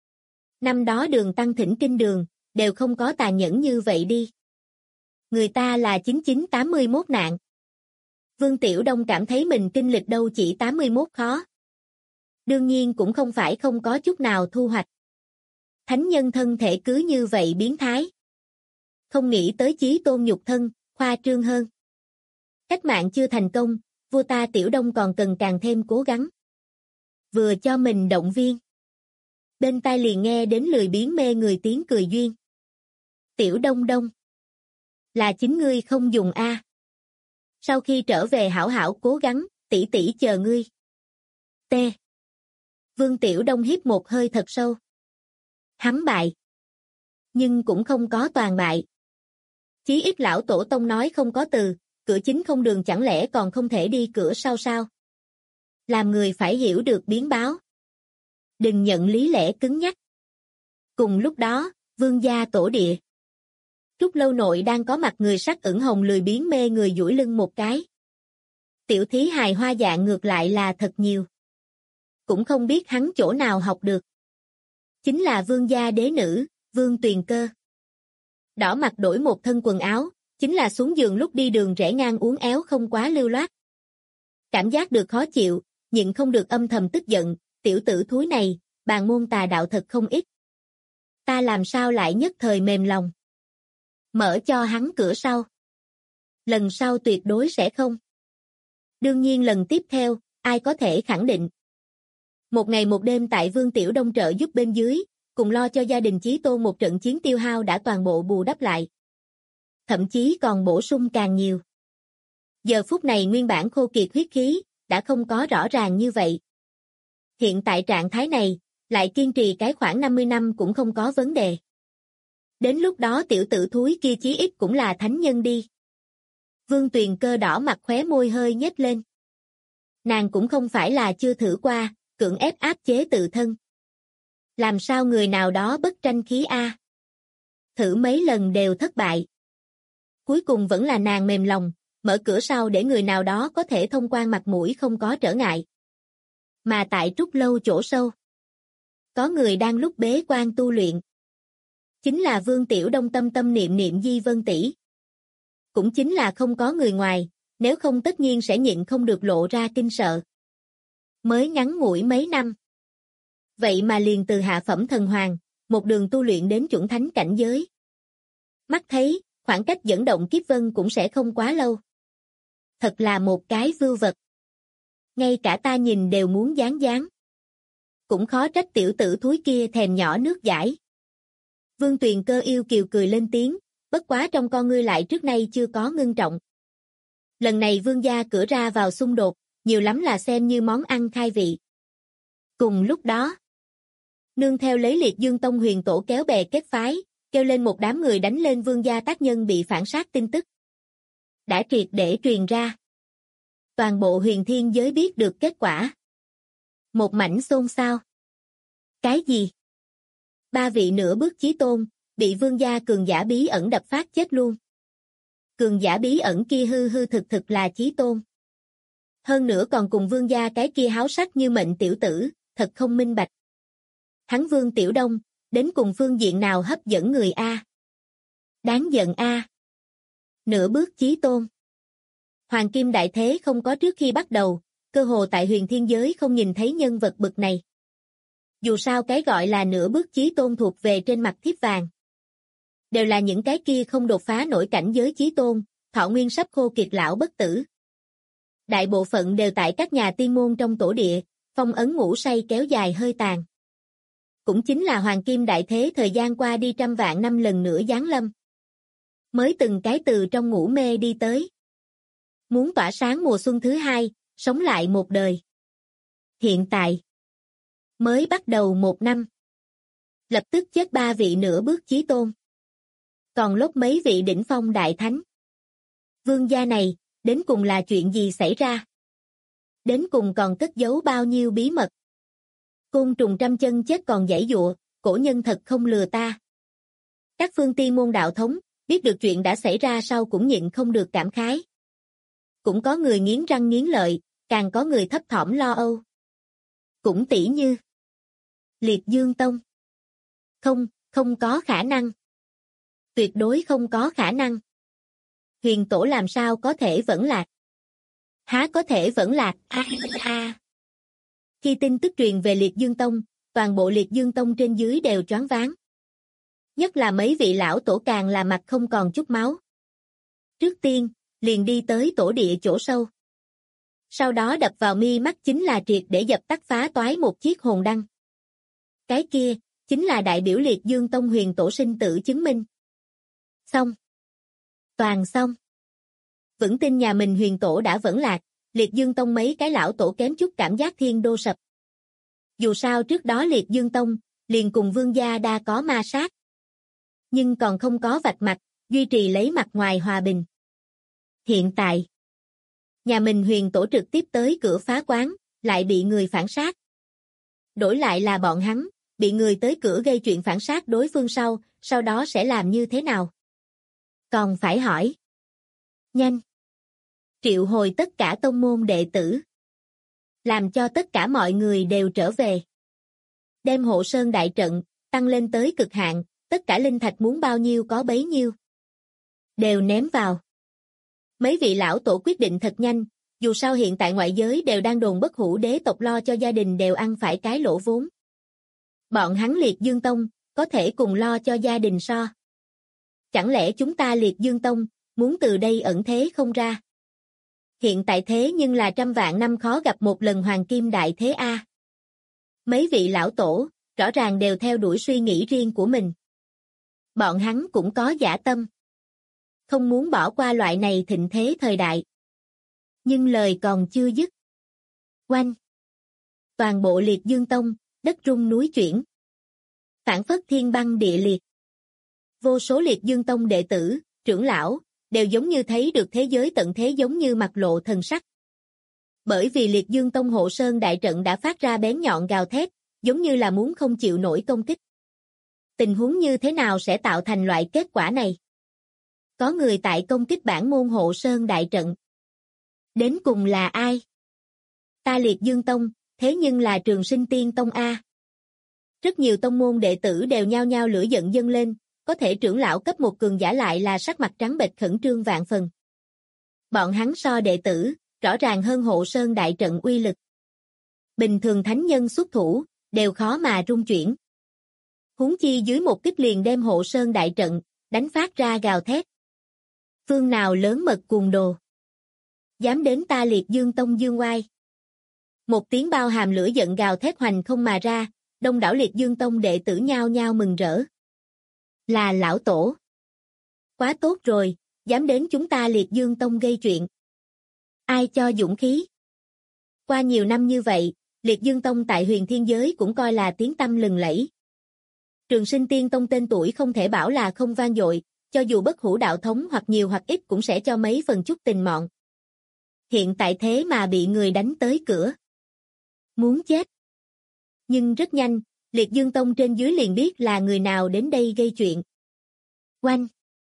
Năm đó Đường Tăng thỉnh kinh đường, đều không có tàn nhẫn như vậy đi. Người ta là 9981 nạn. Vương Tiểu Đông cảm thấy mình kinh lịch đâu chỉ 81 khó. Đương nhiên cũng không phải không có chút nào thu hoạch. Thánh nhân thân thể cứ như vậy biến thái. Không nghĩ tới Chí Tôn nhục thân, khoa trương hơn. Cách mạng chưa thành công, vua ta Tiểu Đông còn cần càng thêm cố gắng. Vừa cho mình động viên. Bên tai liền nghe đến lười biếng mê người tiếng cười duyên. Tiểu Đông Đông. Là chính ngươi không dùng a. Sau khi trở về hảo hảo cố gắng, tỷ tỷ chờ ngươi. T. Vương Tiểu Đông hít một hơi thật sâu. Hắn bại. Nhưng cũng không có toàn bại. Chí ít lão tổ tông nói không có từ, cửa chính không đường chẳng lẽ còn không thể đi cửa sau sao? Làm người phải hiểu được biến báo. Đừng nhận lý lẽ cứng nhắc. Cùng lúc đó, Vương gia tổ địa. Trúc Lâu nội đang có mặt người sắc ửng hồng lười biếng mê người duỗi lưng một cái. Tiểu thí hài hoa dạng ngược lại là thật nhiều. Cũng không biết hắn chỗ nào học được. Chính là vương gia đế nữ, Vương Tuyền Cơ. Đỏ mặt đổi một thân quần áo, chính là xuống giường lúc đi đường rẽ ngang uốn éo không quá lưu loát. Cảm giác được khó chịu, nhịn không được âm thầm tức giận, tiểu tử thúi này, bàn môn tà đạo thật không ít. Ta làm sao lại nhất thời mềm lòng. Mở cho hắn cửa sau. Lần sau tuyệt đối sẽ không. Đương nhiên lần tiếp theo, ai có thể khẳng định. Một ngày một đêm tại Vương Tiểu Đông trợ giúp bên dưới, cùng lo cho gia đình Chí Tôn một trận chiến tiêu hao đã toàn bộ bù đắp lại. Thậm chí còn bổ sung càng nhiều. Giờ phút này nguyên bản khô kiệt huyết khí, đã không có rõ ràng như vậy. Hiện tại trạng thái này, lại kiên trì cái khoảng 50 năm cũng không có vấn đề. Đến lúc đó tiểu tử thúi kia chí ít cũng là thánh nhân đi. Vương Tuyền Cơ đỏ mặt khóe môi hơi nhếch lên. Nàng cũng không phải là chưa thử qua, cưỡng ép áp chế tự thân. Làm sao người nào đó bất tranh khí a? Thử mấy lần đều thất bại. Cuối cùng vẫn là nàng mềm lòng, mở cửa sau để người nào đó có thể thông quan mặt mũi không có trở ngại. Mà tại Trúc Lâu chỗ sâu, có người đang lúc bế quan tu luyện. Chính là Vương Tiểu Đông tâm tâm niệm niệm Di Vân tỷ. Cũng chính là không có người ngoài, nếu không tất nhiên sẽ nhịn không được lộ ra kinh sợ. Mới ngắn ngủi mấy năm. Vậy mà liền từ hạ phẩm thần hoàng, một đường tu luyện đến chuẩn thánh cảnh giới. Mắt thấy, khoảng cách dẫn động kiếp vân cũng sẽ không quá lâu. Thật là một cái vưu vật. Ngay cả ta nhìn đều muốn dán dán. Cũng khó trách tiểu tử thúi kia thèm nhỏ nước giải. Vương Tuyền Cơ yêu kiều cười lên tiếng, bất quá trong con ngươi lại trước nay chưa có ngưng trọng. Lần này vương gia cửa ra vào xung đột, nhiều lắm là xem như món ăn khai vị. Cùng lúc đó, nương theo lấy Liệt Dương Tông huyền tổ kéo bè kết phái, kêu lên một đám người đánh lên vương gia tác nhân bị phản sát tin tức. Đã triệt để truyền ra. Toàn bộ huyền thiên giới biết được kết quả. Một mảnh xôn xao. Cái gì? 3 vị nửa bước chí tôn, bị vương gia cường giả bí ẩn đập phát chết luôn. Cường giả bí ẩn kia hư hư thực thực là chí tôn. Hơn nữa còn cùng vương gia cái kia háo sắc như mệnh tiểu tử, thật không minh bạch. Hắn Vương Tiểu Đông, đến cùng phương diện nào hấp dẫn người a? Đáng giận a. Nửa bước chí tôn. Hoàng kim đại thế không có trước khi bắt đầu, cơ hồ tại huyền thiên giới không nhìn thấy nhân vật bực này. Dù sao cái gọi là nửa bước chí tôn thuộc về trên mặt thiếp vàng. Đều là những cái kia không đột phá nổi cảnh giới chí tôn, thọ nguyên sắp khô kiệt lão bất tử. Đại bộ phận đều tại các nhà tiên môn trong tổ địa, phong ấn ngủ say kéo dài hơi tàn. cũng chính là hoàng kim đại thế thời gian qua đi trăm vạn năm lần nữa giáng lâm. Mới từng cái từ trong ngủ mê đi tới. Muốn tỏa sáng mùa xuân thứ hai, sống lại một đời. Hiện tại, mới bắt đầu một năm. Lập tức chết 3 vị nửa bước chí tôn. Còn lốt mấy vị đỉnh phong đại thánh. Vương gia này, đến cùng là chuyện gì xảy ra? Đến cùng còn cất giấu bao nhiêu bí mật? Côn trùng trăm chân chết còn giãy giụa, cổ nhân thật không lừa ta. Các phương tiên môn đạo thống, biết được chuyện đã xảy ra sau cũng nhịn không được cảm khái. Cũng có người nghiến răng nghiến lợi, càng có người thấp thỏm lo âu. Cũng tỷ như Liệt Dương Tông. Không có khả năng. Tuyệt đối không có khả năng. Huyền tổ làm sao có thể vẫn lạc? Há có thể vẫn lạc? Khi tin tức truyền về Liệt Dương Tông, toàn bộ Liệt Dương Tông trên dưới đều choáng váng. Nhất là mấy vị lão tổ càng là mặt không còn chút máu. Trước tiên, liền đi tới tổ địa chỗ sâu. Sau đó đập vào mi mắt chính là triệt để dập tắt phá toái một chiếc hồn đăng. Cái kia, chính là đại biểu Liệt Dương Tông huyền tổ sinh tử chứng minh. Xong. Toàn xong. Vững tin nhà mình huyền tổ đã vẫn lạc, Liệt Dương Tông mấy cái lão tổ kém chút cảm giác thiên đô sập. Dù sao trước đó Liệt Dương Tông, liền cùng vương gia đã có ma sát. Nhưng còn không có vạch mặt, duy trì lấy mặt ngoài hòa bình. Hiện tại, nhà mình huyền tổ trực tiếp tới cửa phá quán, lại bị người phản sát. Đổi lại là bọn hắn, bị người tới cửa gây chuyện phản sát đối phương sau đó sẽ làm như thế nào? Còn phải hỏi. Nhanh. Triệu hồi tất cả tông môn đệ tử. Làm cho tất cả mọi người đều trở về. Đem hộ sơn đại trận, tăng lên tới cực hạn, tất cả linh thạch muốn bao nhiêu có bấy nhiêu. Đều ném vào. Mấy vị lão tổ quyết định thật nhanh, dù sao hiện tại ngoại giới đều đang đồn bất hủ đế tộc lo cho gia đình đều ăn phải cái lỗ vốn. Bọn hắn Liệt Dương Tông, có thể cùng lo cho gia đình so. Chẳng lẽ chúng ta Liệt Dương Tông, muốn từ đây ẩn thế không ra? Hiện tại thế nhưng là trăm vạn năm khó gặp một lần hoàng kim đại thế A. Mấy vị lão tổ, rõ ràng đều theo đuổi suy nghĩ riêng của mình. Bọn hắn cũng có dã tâm. Không muốn bỏ qua loại này thịnh thế thời đại. Nhưng lời còn chưa dứt. Oanh! Toàn bộ Liệt Dương Tông, đất rung núi chuyển. Phảng phất thiên băng địa liệt. Vô số Liệt Dương Tông đệ tử, trưởng lão, đều giống như thấy được thế giới tận thế giống như mặt lộ thần sắc. Bởi vì Liệt Dương Tông hộ sơn đại trận đã phát ra bén nhọn gào thét, giống như là muốn không chịu nổi công kích. Tình huống như thế nào sẽ tạo thành loại kết quả này? Có người tại công kích bản môn hộ sơn đại trận. Đến cùng là ai? Ta Liệt Dương Tông, thế nhưng là Trường Sinh Tiên Tông A. Rất nhiều tông môn đệ tử đều nhao nhao lửa giận dâng lên, có thể trưởng lão cấp một cường giả lại là sắc mặt trắng bệch khẩn trương vạn phần. Bọn hắn so đệ tử, rõ ràng hơn hộ sơn đại trận uy lực. Bình thường thánh nhân xuất thủ, đều khó mà rung chuyển. Huống chi dưới một kích liền đem hộ sơn đại trận, đánh phát ra gào thét. Phương nào lớn mật cuồng đồ? Dám đến ta Liệt Dương Tông dương oai. Một tiếng bao hàm lửa giận gào thét hoành không mà ra, đông đảo Liệt Dương Tông đệ tử nhao nhao mừng rỡ. Là lão tổ. Quá tốt rồi, dám đến chúng ta Liệt Dương Tông gây chuyện. Ai cho dũng khí? Qua nhiều năm như vậy, Liệt Dương Tông tại huyền thiên giới cũng coi là tiếng tăm lừng lẫy. Trường Sinh Tiên Tông tên tuổi không thể bảo là không vang dội, cho dù bất hủ đạo thống hoặc nhiều hoặc ít cũng sẽ cho mấy phần chút tình mọn. Hiện tại thế mà bị người đánh tới cửa. Muốn chết. Nhưng rất nhanh, Liệt Dương Tông trên dưới liền biết là người nào đến đây gây chuyện. Oanh!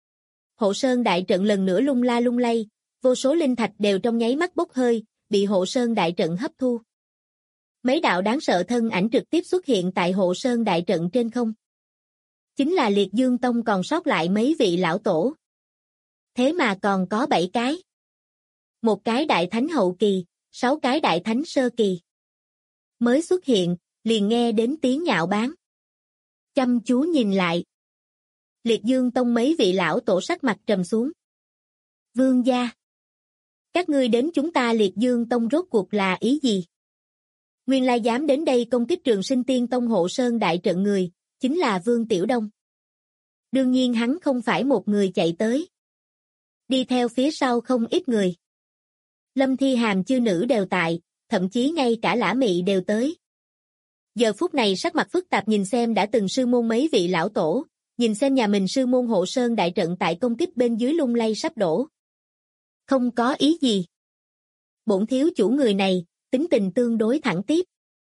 Hộ sơn đại trận lần nữa lung la lung lay, vô số linh thạch đều trong nháy mắt bốc hơi, bị hộ sơn đại trận hấp thu. Mấy đạo đáng sợ thân ảnh trực tiếp xuất hiện tại hộ sơn đại trận trên không. Chính là Liệt Dương Tông còn sót lại mấy vị lão tổ. Thế mà còn có 7 cái. Một cái đại thánh hậu kỳ, 6 cái đại thánh sơ kỳ. Mới xuất hiện, liền nghe đến tiếng nhạo báng. Chăm chú nhìn lại. Liệt Dương Tông mấy vị lão tổ sắc mặt trầm xuống. Vương gia. Các ngươi đến chúng ta Liệt Dương Tông rốt cuộc là ý gì? Nguyên lai dám đến đây công kích Trường Sinh Tiên Tông hộ sơn đại trận người, chính là Vương Tiểu Đông. Đương nhiên hắn không phải một người chạy tới. Đi theo phía sau không ít người. Lâm Thi Hàm chư nữ đều tại, thậm chí ngay cả Lã Mị đều tới. Giờ phút này sắc mặt phức tạp nhìn xem đã từng sư môn mấy vị lão tổ, nhìn xem nhà mình sư môn hộ sơn đại trận tại công kích bên dưới lung lay sắp đổ. Không có ý gì. Bổn thiếu chủ người này, tính tình tương đối thẳng tiếp.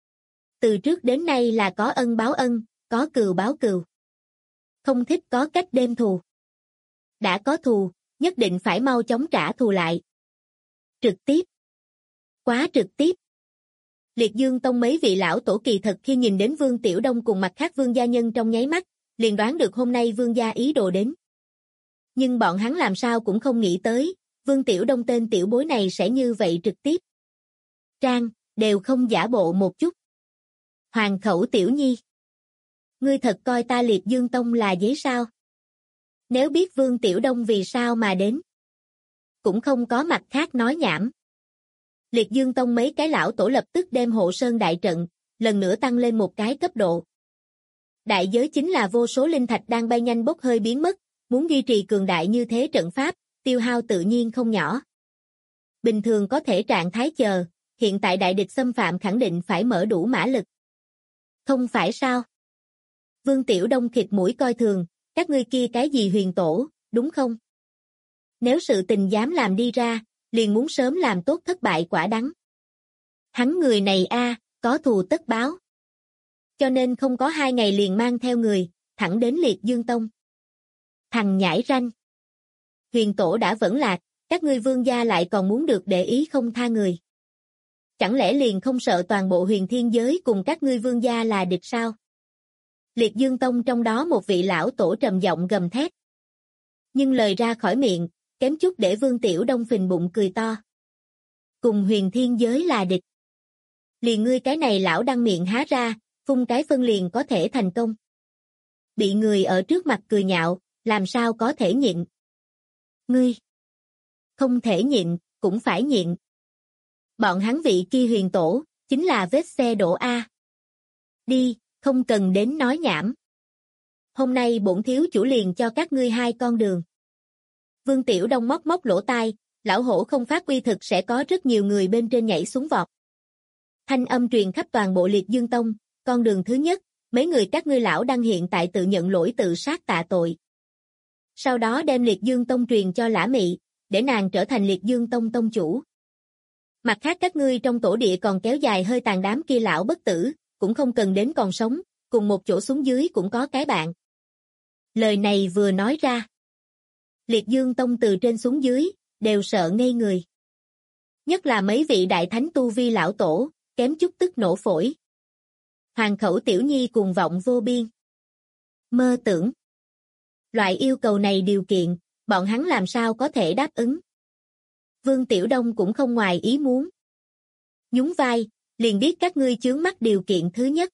Từ trước đến nay là có ân báo ân, có cừu báo cừu. Không thích có cách đêm thù. Đã có thù, nhất định phải mau chóng trả thù lại. Trực tiếp. Quá trực tiếp. Liệt Dương Tông mấy vị lão tổ kỳ thật khi nhìn đến Vương Tiểu Đông cùng mặt khác vương gia nhân trong nháy mắt, liền đoán được hôm nay vương gia ý đồ đến. Nhưng bọn hắn làm sao cũng không nghĩ tới, Vương Tiểu Đông tên tiểu bối này sẽ như vậy trực tiếp. Trang, đều không giả bộ một chút. Hoàng khẩu Tiểu Nhi. Ngươi thật coi ta Liệt Dương Tông là dế sao? Nếu biết Vương Tiểu Đông vì sao mà đến, cũng không có mặt khác nói nhảm. Liệt Dương Tông mấy cái lão tổ lập tức đem hộ sơn đại trận, lần nữa tăng lên một cái cấp độ. Đại giới chính là vô số linh thạch đang bay nhanh bốc hơi biến mất, muốn duy trì cường đại như thế trận pháp, tiêu hao tự nhiên không nhỏ. Bình thường có thể trạng thái chờ, hiện tại đại địch xâm phạm khẳng định phải mở đủ mã lực. Không phải sao? Vương Tiểu Đông khịt mũi coi thường, các ngươi kia cái gì huyền tổ, đúng không? Nếu sự tình dám làm đi ra, liền muốn sớm làm tốt thất bại quả đắng. Hắn người này có thù tất báo. Cho nên không có 2 ngày liền mang theo người, thẳng đến Liệt Dương Tông. Thằng nhãi ranh. Huyền tổ đã vẫn lạc, các ngươi vương gia lại còn muốn được để ý không tha người. Chẳng lẽ liền không sợ toàn bộ huyền thiên giới cùng các ngươi vương gia là địch sao? Liệt Dương Tông trong đó một vị lão tổ trầm giọng gầm thét. Nhưng lời ra khỏi miệng, kém chút để Vương Tiểu Đông phình bụng cười to. Cùng huyền thiên giới là địch. Liền ngươi cái này lão đăng miệng há ra, phun cái phân liền có thể thành công. Bị người ở trước mặt cười nhạo, làm sao có thể nhịn. Ngươi không thể nhịn, cũng phải nhịn. Bọn hắn vị kia huyền tổ, chính là vết xe đổ A. Đi, không cần đến nói nhảm. Hôm nay bổn thiếu chủ liền cho các ngươi 2 con đường. Vương Tiểu Đông móc móc lỗ tai, lão hổ không phát uy thực sẽ có rất nhiều người bên trên nhảy xuống vọt. Thanh âm truyền khắp toàn bộ Liệt Dương Tông, con đường thứ nhất, mấy người các ngươi lão đang hiện tại tự nhận lỗi tự sát tạ tội. Sau đó đem Liệt Dương Tông truyền cho Lã Mị, để nàng trở thành Liệt Dương Tông tông chủ. Mặt khác các ngươi trong tổ địa còn kéo dài hơi tàn đám kia lão bất tử, cũng không cần đến còn sống, cùng một chỗ xuống dưới cũng có cái bạn. Lời này vừa nói ra. Liệt Dương Tông từ trên xuống dưới, đều sợ ngây người. Nhất là mấy vị đại thánh tu vi lão tổ, kém chút tức nổ phổi. Hoàng khẩu Tiểu Nhi cuồng vọng vô biên. Mơ tưởng. Loại yêu cầu này điều kiện, bọn hắn làm sao có thể đáp ứng. Vương Tiểu Đông cũng không ngoài ý muốn. Nhún vai, liền biết các ngươi chướng mắt điều kiện thứ nhất.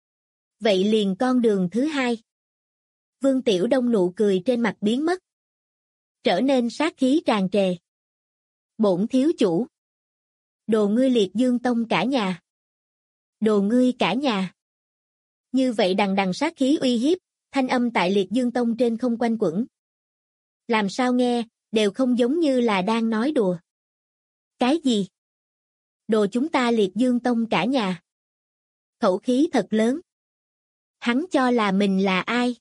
Vậy liền con đường thứ 2. Vương Tiểu Đông nụ cười trên mặt biến mất. Trở nên sát khí tràn trề. Bổn thiếu chủ. Đồ ngươi Liệt Dương Tông cả nhà. Đồ ngươi cả nhà. Như vậy đằng đằng sát khí uy hiếp, thanh âm tại Liệt Dương Tông trên không quanh quẩn. Làm sao nghe, đều không giống như là đang nói đùa. Cái gì? Đồ chúng ta Liệt Dương Tông cả nhà. Khẩu khí thật lớn. Hắn cho là mình là ai?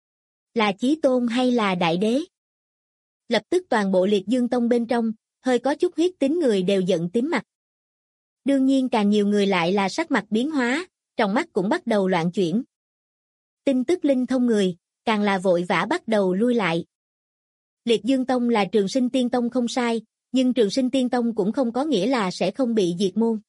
Là Chí Tôn hay là Đại Đế? Lập tức toàn bộ Liệt Dương Tông bên trong, hơi có chút huyết tính người đều giận tím mặt. Đương nhiên càng nhiều người lại là sắc mặt biến hóa, trong mắt cũng bắt đầu loạn chuyển. Tin tức linh thông người, càng là vội vã bắt đầu lui lại. Liệt Dương Tông là Trường Sinh Tiên Tông không sai, nhưng Trường Sinh Tiên Tông cũng không có nghĩa là sẽ không bị diệt môn.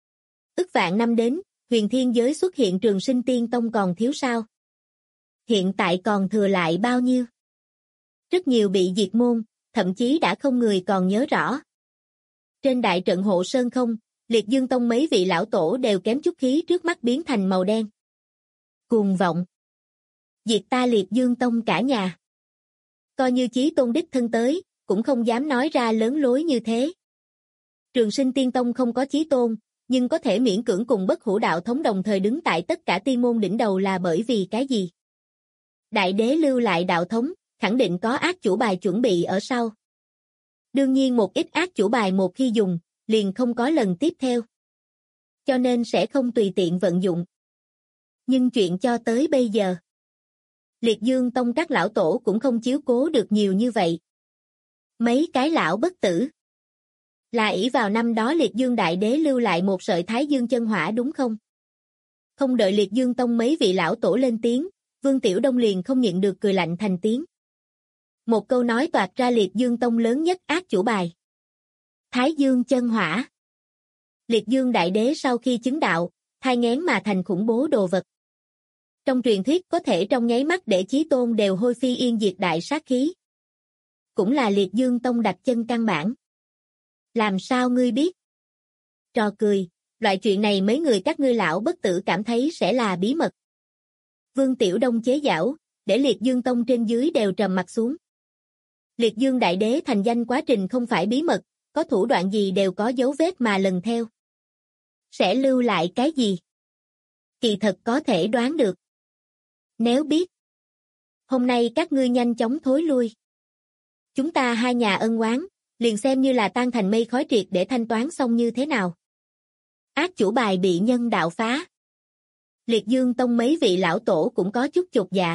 Ức vạn năm đến, huyền thiên giới xuất hiện Trường Sinh Tiên Tông còn thiếu sao? Hiện tại còn thừa lại bao nhiêu? Rất nhiều bị diệt môn, thậm chí đã không người còn nhớ rõ. Trên đại trận hộ sơn không, Liệt Dương Tông mấy vị lão tổ đều kém chút khí trước mắt biến thành màu đen. Cuồng vọng. Diệt ta Liệt Dương Tông cả nhà. Coi như Chí Tôn đích thân tới, cũng không dám nói ra lớn lối như thế. Trường Sinh Tiên Tông không có Chí Tôn, nhưng có thể miễn cưỡng cùng Bất Hủ đạo thống đồng thời đứng tại tất cả tiên môn đỉnh đầu là bởi vì cái gì? Đại đế lưu lại đạo thống, khẳng định có ác chủ bài chuẩn bị ở sau. Đương nhiên một ít ác chủ bài một khi dùng, liền không có lần tiếp theo. Cho nên sẽ không tùy tiện vận dụng. Nhưng chuyện cho tới bây giờ, Liệt Dương Tông các lão tổ cũng không chiếu cố được nhiều như vậy. Mấy cái lão bất tử là ỷ vào năm đó Liệt Dương Đại Đế lưu lại một sợi Thái Dương chân hỏa đúng không? Không đợi Liệt Dương Tông mấy vị lão tổ lên tiếng, Vương Tiểu Đông liền không nhịn được cười lạnh thành tiếng. Một câu nói toạc ra Liệt Dương Tông lớn nhất ác chủ bài. Thái Dương chân hỏa. Liệt Dương Đại Đế sau khi chứng đạo, thai nghén mà thành khủng bố đồ vật. Trong truyền thuyết có thể trong nháy mắt để chí tôn đều hôi phi yên diệt đại sát khí. Cũng là Liệt Dương Tông đặt chân căn bản. Làm sao ngươi biết? Trò cười, loại chuyện này mấy người các ngươi lão bất tử cảm thấy sẽ là bí mật. Vương Tiểu Đông chế giảo, để Liệt Dương Tông trên dưới đều trầm mặt xuống. Liệt Dương Đại Đế thành danh quá trình không phải bí mật, có thủ đoạn gì đều có dấu vết mà lần theo. Sẽ lưu lại cái gì? Kỳ thật có thể đoán được. Nếu biết, hôm nay các ngươi nhanh chóng thối lui. Chúng ta hai nhà ân oán, liền xem như là tan thành mây khói triệt để thanh toán xong như thế nào. Ác chủ bài bị nhân đạo phá. Liệt Dương Tông mấy vị lão tổ cũng có chút chột dạ.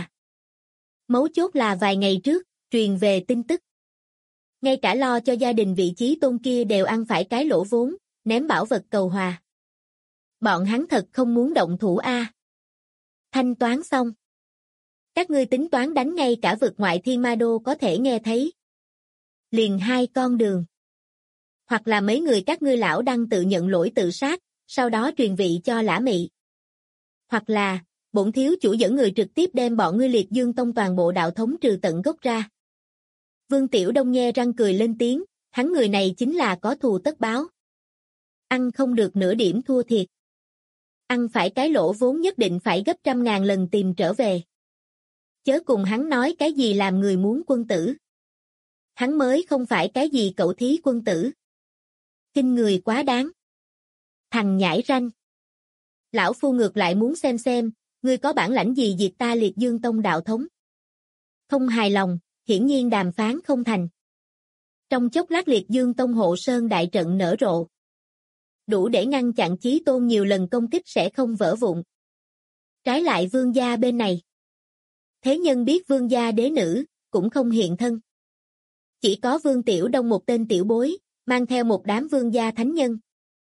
Mấu chốt là vài ngày trước, truyền về tin tức. Ngay cả lo cho gia đình vị trí tôn kia đều ăn phải cái lỗ vốn, ném bảo vật cầu hòa. Bọn hắn thật không muốn động thủ a. Thanh toán xong. Các ngươi tính toán đánh ngay cả vực ngoại thiên ma đô có thể nghe thấy. Liền hai con đường. Hoặc là mấy người các ngươi lão đăng tự nhận lỗi tự sát, sau đó truyền vị cho Lã Mị. Hoặc là, bổn thiếu chủ dẫn người trực tiếp đem bọn ngươi Liệt Dương Tông toàn bộ đạo thống trừ tận gốc ra. Vương Tiểu Đông nhe răng cười lên tiếng, hắn người này chính là có thù tất báo. Ăn không được nửa điểm thua thiệt. Ăn phải cái lỗ vốn nhất định phải gấp 100.000 lần tìm trở về. Chớ cùng hắn nói cái gì làm người muốn quân tử. Hắn mới không phải cái gì cẩu thí quân tử. Kinh người quá đáng. Thằng nhãi ranh. Lão phu ngược lại muốn xem, ngươi có bản lãnh gì diệt ta Liệt Dương Tông đạo thống. Không hài lòng, hiển nhiên đàm phán không thành. Trong chốc lát Liệt Dương Tông hộ sơn đại trận nở rộ. Đủ để ngăn chặn chí tôn nhiều lần công kích sẽ không vỡ vụn. Trái lại vương gia bên này. Thế nhân biết vương gia đế nữ, cũng không hiện thân. Chỉ có Vương Tiểu Đông một tên tiểu bối, mang theo một đám vương gia thánh nhân.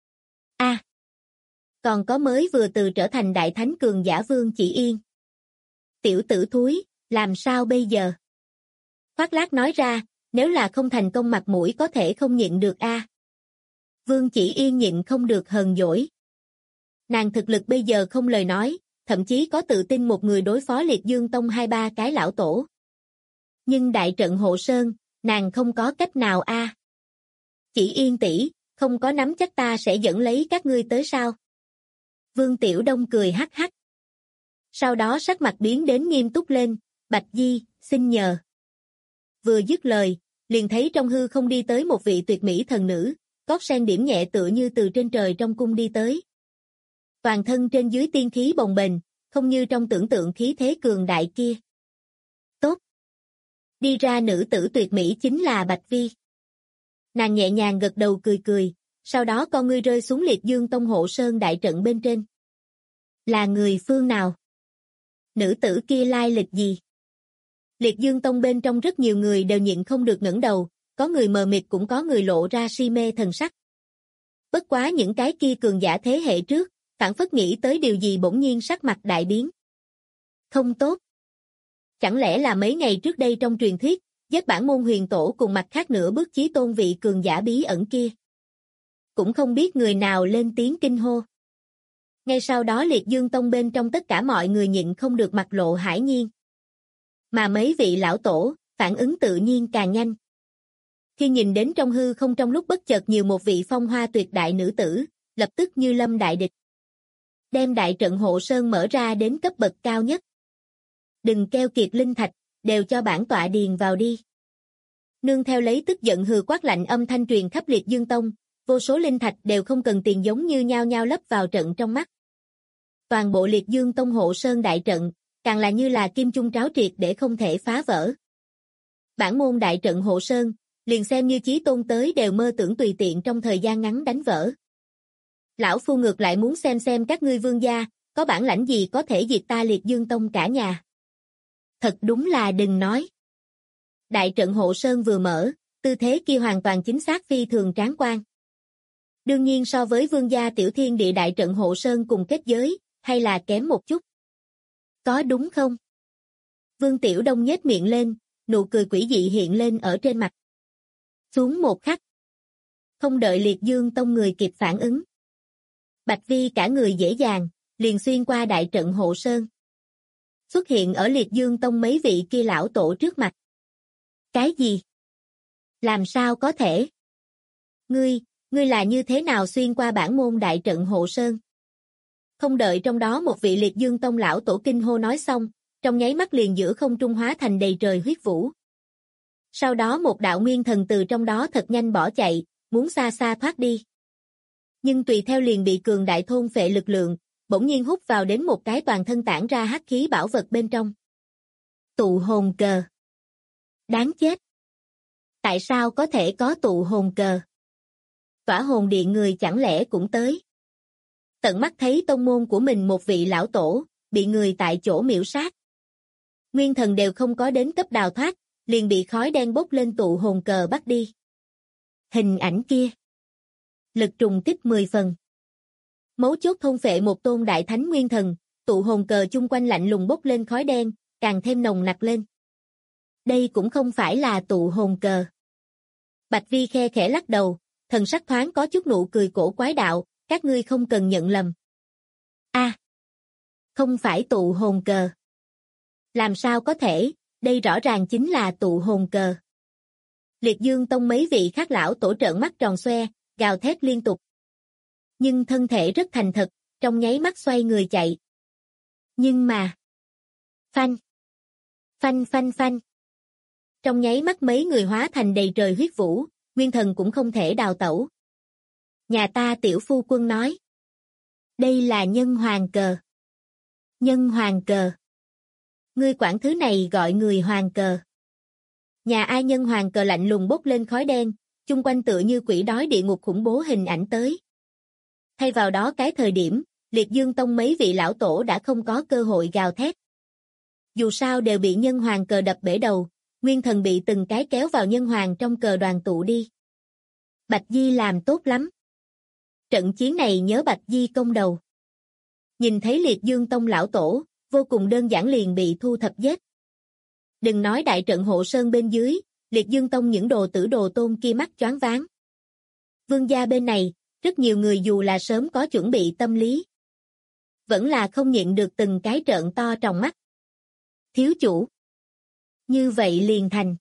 Còn có mới vừa từ trở thành đại thánh cường giả Vương Chỉ Yên. Tiểu tử thúi, làm sao bây giờ? Khoác lác nói ra, nếu là không thành công mặt mũi có thể không nhịn được a. Vương Chỉ Yên nhịn không được hờn dỗi. Nàng thực lực bây giờ không lời nói, thậm chí có tự tin một người đối phó Liệt Dương Tông 2-3 cái lão tổ. Nhưng đại trận hộ sơn, nàng không có cách nào a. Chỉ Yên tỷ, không có nắm chắc ta sẽ dẫn lấy các ngươi tới sao? Vương Tiểu Đông cười hắc hắc. Sau đó sắc mặt biến đến nghiêm túc lên, Bạch Di, xin nhờ. Vừa dứt lời, liền thấy trong hư không đi tới một vị tuyệt mỹ thần nữ, cót sen điểm nhẹ tựa như từ trên trời trong cung đi tới. Toàn thân trên dưới tiên khí bồng bềnh, không như trong tưởng tượng khí thế cường đại kia. Tốt. Đi ra nữ tử tuyệt mỹ chính là Bạch Vi. Nàng nhẹ nhàng gật đầu cười cười, sau đó con ngươi rơi xuống Liệt Dương Tông hộ sơn đại trận bên trên. Là người phương nào? Nữ tử kia lai lịch gì? Liệt Dương Tông bên trong rất nhiều người đều nhịn không được ngẩng đầu, có người mờ mịt cũng có người lộ ra si mê thần sắc. Bất quá những cái kia cường giả thế hệ trước, phảng phất nghĩ tới điều gì bỗng nhiên sắc mặt đại biến. Không tốt. Chẳng lẽ là mấy ngày trước đây trong truyền thuyết, giết bản môn huyền tổ cùng mặt khác nửa bước chí tôn vị cường giả bí ẩn kia. Cũng không biết người nào lên tiếng kinh hô. Ngay sau đó Liệt Dương Tông bên trong tất cả mọi người nhịn không được mặt lộ hãi nhiên. Mà mấy vị lão tổ, phản ứng tự nhiên càng nhanh. Khi nhìn đến trong hư không trong lúc bất chợt nhiều một vị phong hoa tuyệt đại nữ tử, lập tức như lâm đại địch. Đem đại trận hộ sơn mở ra đến cấp bậc cao nhất. Đừng keo kiệt linh thạch, đều cho bản tọa điền vào đi. Nương theo lấy tức giận hừ quát lạnh âm thanh truyền khắp Liệt Dương Tông, vô số linh thạch đều không cần tiền giống như nhao nhao lấp vào trận trong mắt. Toàn bộ Liệt Dương Tông hộ sơn đại trận, càng là như là kim chung tráo triệt để không thể phá vỡ. Bản môn đại trận hộ sơn, liền xem như Chí Tôn tới đều mơ tưởng tùy tiện trong thời gian ngắn đánh vỡ. Lão phu ngược lại muốn xem các ngươi vương gia, có bản lãnh gì có thể diệt ta Liệt Dương Tông cả nhà. Thật đúng là đừng nói. Đại trận hộ sơn vừa mở, tư thế kia hoàn toàn chính xác phi thường tráng quan. Đương nhiên so với vương gia tiểu thiên địa đại trận hộ sơn cùng kết giới, hay là kém một chút. Có đúng không? Vương Tiểu Đông nhếch miệng lên, nụ cười quỷ dị hiện lên ở trên mặt. Xuống một khắc. Không đợi Liệt Dương Tông người kịp phản ứng. Bạch Vi cả người dễ dàng, liền xuyên qua đại trận hộ sơn. Xuất hiện ở Liệt Dương Tông mấy vị kia lão tổ trước mặt. Cái gì? Làm sao có thể? Ngươi là như thế nào xuyên qua bản môn đại trận hộ sơn? Không đợi trong đó một vị Liệt Dương Tông lão tổ kinh hô nói xong, trong nháy mắt liền giữa không trung hóa thành đầy trời huyết vũ. Sau đó một đạo nguyên thần từ trong đó thật nhanh bỏ chạy, muốn xa xa thoát đi. Nhưng tùy theo liền bị cường đại thôn phệ lực lượng, bỗng nhiên hút vào đến một cái toàn thân tản ra hắc khí bảo vật bên trong. Tụ hồn cờ. Đáng chết. Tại sao có thể có tụ hồn cờ? Tỏa hồn điện người chẳng lẽ cũng tới? Tận mắt thấy tông môn của mình một vị lão tổ, bị người tại chỗ miểu sát. Nguyên thần đều không có đến cấp đào thoát, liền bị khói đen bốc lên tụ hồn cờ bắt đi. Hình ảnh kia. Lực trùng kích 10 phần. Mấu chốt thôn phệ một tôn đại thánh nguyên thần, tụ hồn cờ chung quanh lạnh lùng bốc lên khói đen, càng thêm nồng nặc lên. Đây cũng không phải là tụ hồn cờ. Bạch Vi khe khẽ lắc đầu, thần sắc thoáng có chút nụ cười cổ quái đạo, các ngươi không cần nhận lầm. Không phải tụ hồn cờ. Làm sao có thể, đây rõ ràng chính là tụ hồn cờ. Liệt Dương Tông mấy vị khác lão tổ trợn mắt tròn xoe, gào thét liên tục. Nhưng thân thể rất thành thật, trong nháy mắt xoay người chạy. Nhưng mà... Phanh! Phanh phanh phanh! Trong nháy mắt mấy người hóa thành đầy trời huyết vũ, nguyên thần cũng không thể đào tẩu. Nhà ta tiểu phu quân nói. Đây là nhân hoàng cờ. Nhân hoàng cờ. Ngươi quản thứ này gọi người hoàng cờ. Nhà ai nhân hoàng cờ lạnh lùng bốc lên khói đen, chung quanh tựa như quỷ đói địa ngục khủng bố hình ảnh tới. Thay vào đó cái thời điểm, Liệt Dương Tông mấy vị lão tổ đã không có cơ hội gào thét. Dù sao đều bị nhân hoàng cờ đập bể đầu, nguyên thần bị từng cái kéo vào nhân hoàng trong cờ đoàn tụ đi. Bạch Di làm tốt lắm. Trận chiến này nhớ Bạch Di công đầu. Nhìn thấy Liệt Dương Tông lão tổ, vô cùng đơn giản liền bị thu thập giết. Đừng nói đại trận hộ sơn bên dưới, Liệt Dương Tông những đồ tử đồ tôn kia mắt choáng váng. Vương gia bên này, rất nhiều người dù là sớm có chuẩn bị tâm lý. Vẫn là không nhịn được từng cái trợn to trong mắt. Thiếu chủ. Như vậy liền thành.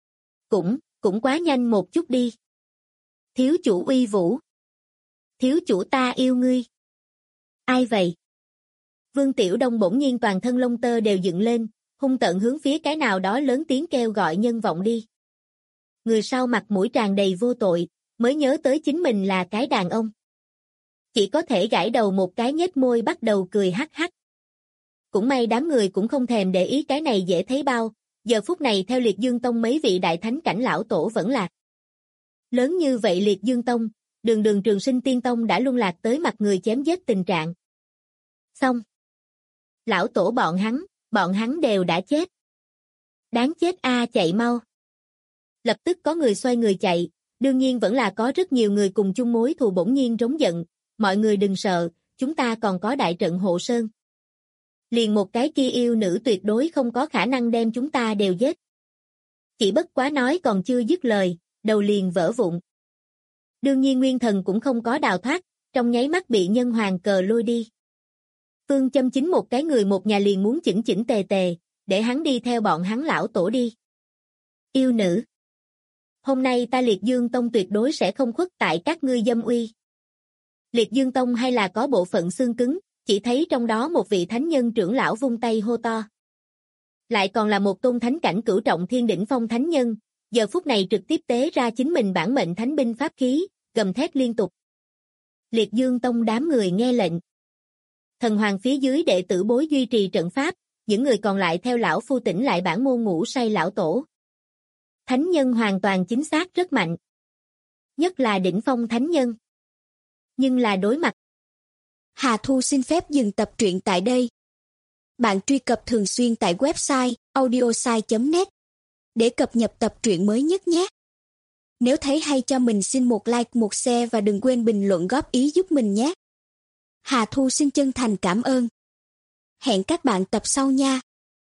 Cũng quá nhanh một chút đi. Thiếu chủ uy vũ. Thiếu chủ ta yêu ngươi. Ai vậy? Vương Tiểu Đông bỗng nhiên toàn thân lông tơ đều dựng lên, hung tợn hướng phía cái nào đó lớn tiếng kêu gọi nhân vọng đi. Người sau mặt mũi tràn đầy vô tội, mới nhớ tới chính mình là cái đàn ông. Chỉ có thể gãi đầu một cái nhếch môi bắt đầu cười hắc hắc. Cũng may đám người cũng không thèm để ý cái này dễ thấy bao, giờ phút này theo Liệt Dương Tông mấy vị đại thánh cảnh lão tổ vẫn lạc. Lớn như vậy Liệt Dương Tông, đường Trường Sinh Tiên Tông đã luân lạc tới mặt người chém giết tình trạng. Xong. Lão tổ bọn hắn đều đã chết. Đáng chết chạy mau. Lập tức có người xoay người chạy, đương nhiên vẫn là có rất nhiều người cùng chung mối thù bỗng nhiên rống giận, mọi người đừng sợ, chúng ta còn có đại trận hộ sơn. Liền một cái kia yêu nữ tuyệt đối không có khả năng đem chúng ta đều giết. Chỉ bất quá nói còn chưa dứt lời, đầu liền vỡ vụn. Đương nhiên nguyên thần cũng không có đào thoát, trong nháy mắt bị nhân hoàng cờ lôi đi. Phương Châm chính một cái người một nhà liền muốn chỉnh tề, để hắn đi theo bọn hắn lão tổ đi. Yêu nữ. Hôm nay ta Liệt Dương Tông tuyệt đối sẽ không khuất tại các ngươi dâm uy. Liệt Dương Tông hay là có bộ phận xương cứng, chỉ thấy trong đó một vị thánh nhân trưởng lão vung tay hô to. Lại còn là một tôn thánh cảnh cửu trọng thiên đỉnh phong thánh nhân, giờ phút này trực tiếp tế ra chính mình bản mệnh thánh binh pháp khí, gầm thét liên tục. Liệt Dương Tông đám người nghe lệnh. Thần hoàng phía dưới đệ tử bối duy trì trận pháp, những người còn lại theo lão phu tỉnh lại bản môn ngủ say lão tổ. Thánh nhân hoàn toàn chính xác rất mạnh. Nhất là đỉnh phong thánh nhân. Nhưng là đối mặt. Hà Thu xin phép dừng tập truyện tại đây. Bạn truy cập thường xuyên tại website audiosai.net để cập nhật tập truyện mới nhất nhé. Nếu thấy hay cho mình xin một like, một share và đừng quên bình luận góp ý giúp mình nhé. Hà Thu xin chân thành cảm ơn. Hẹn các bạn tập sau nha.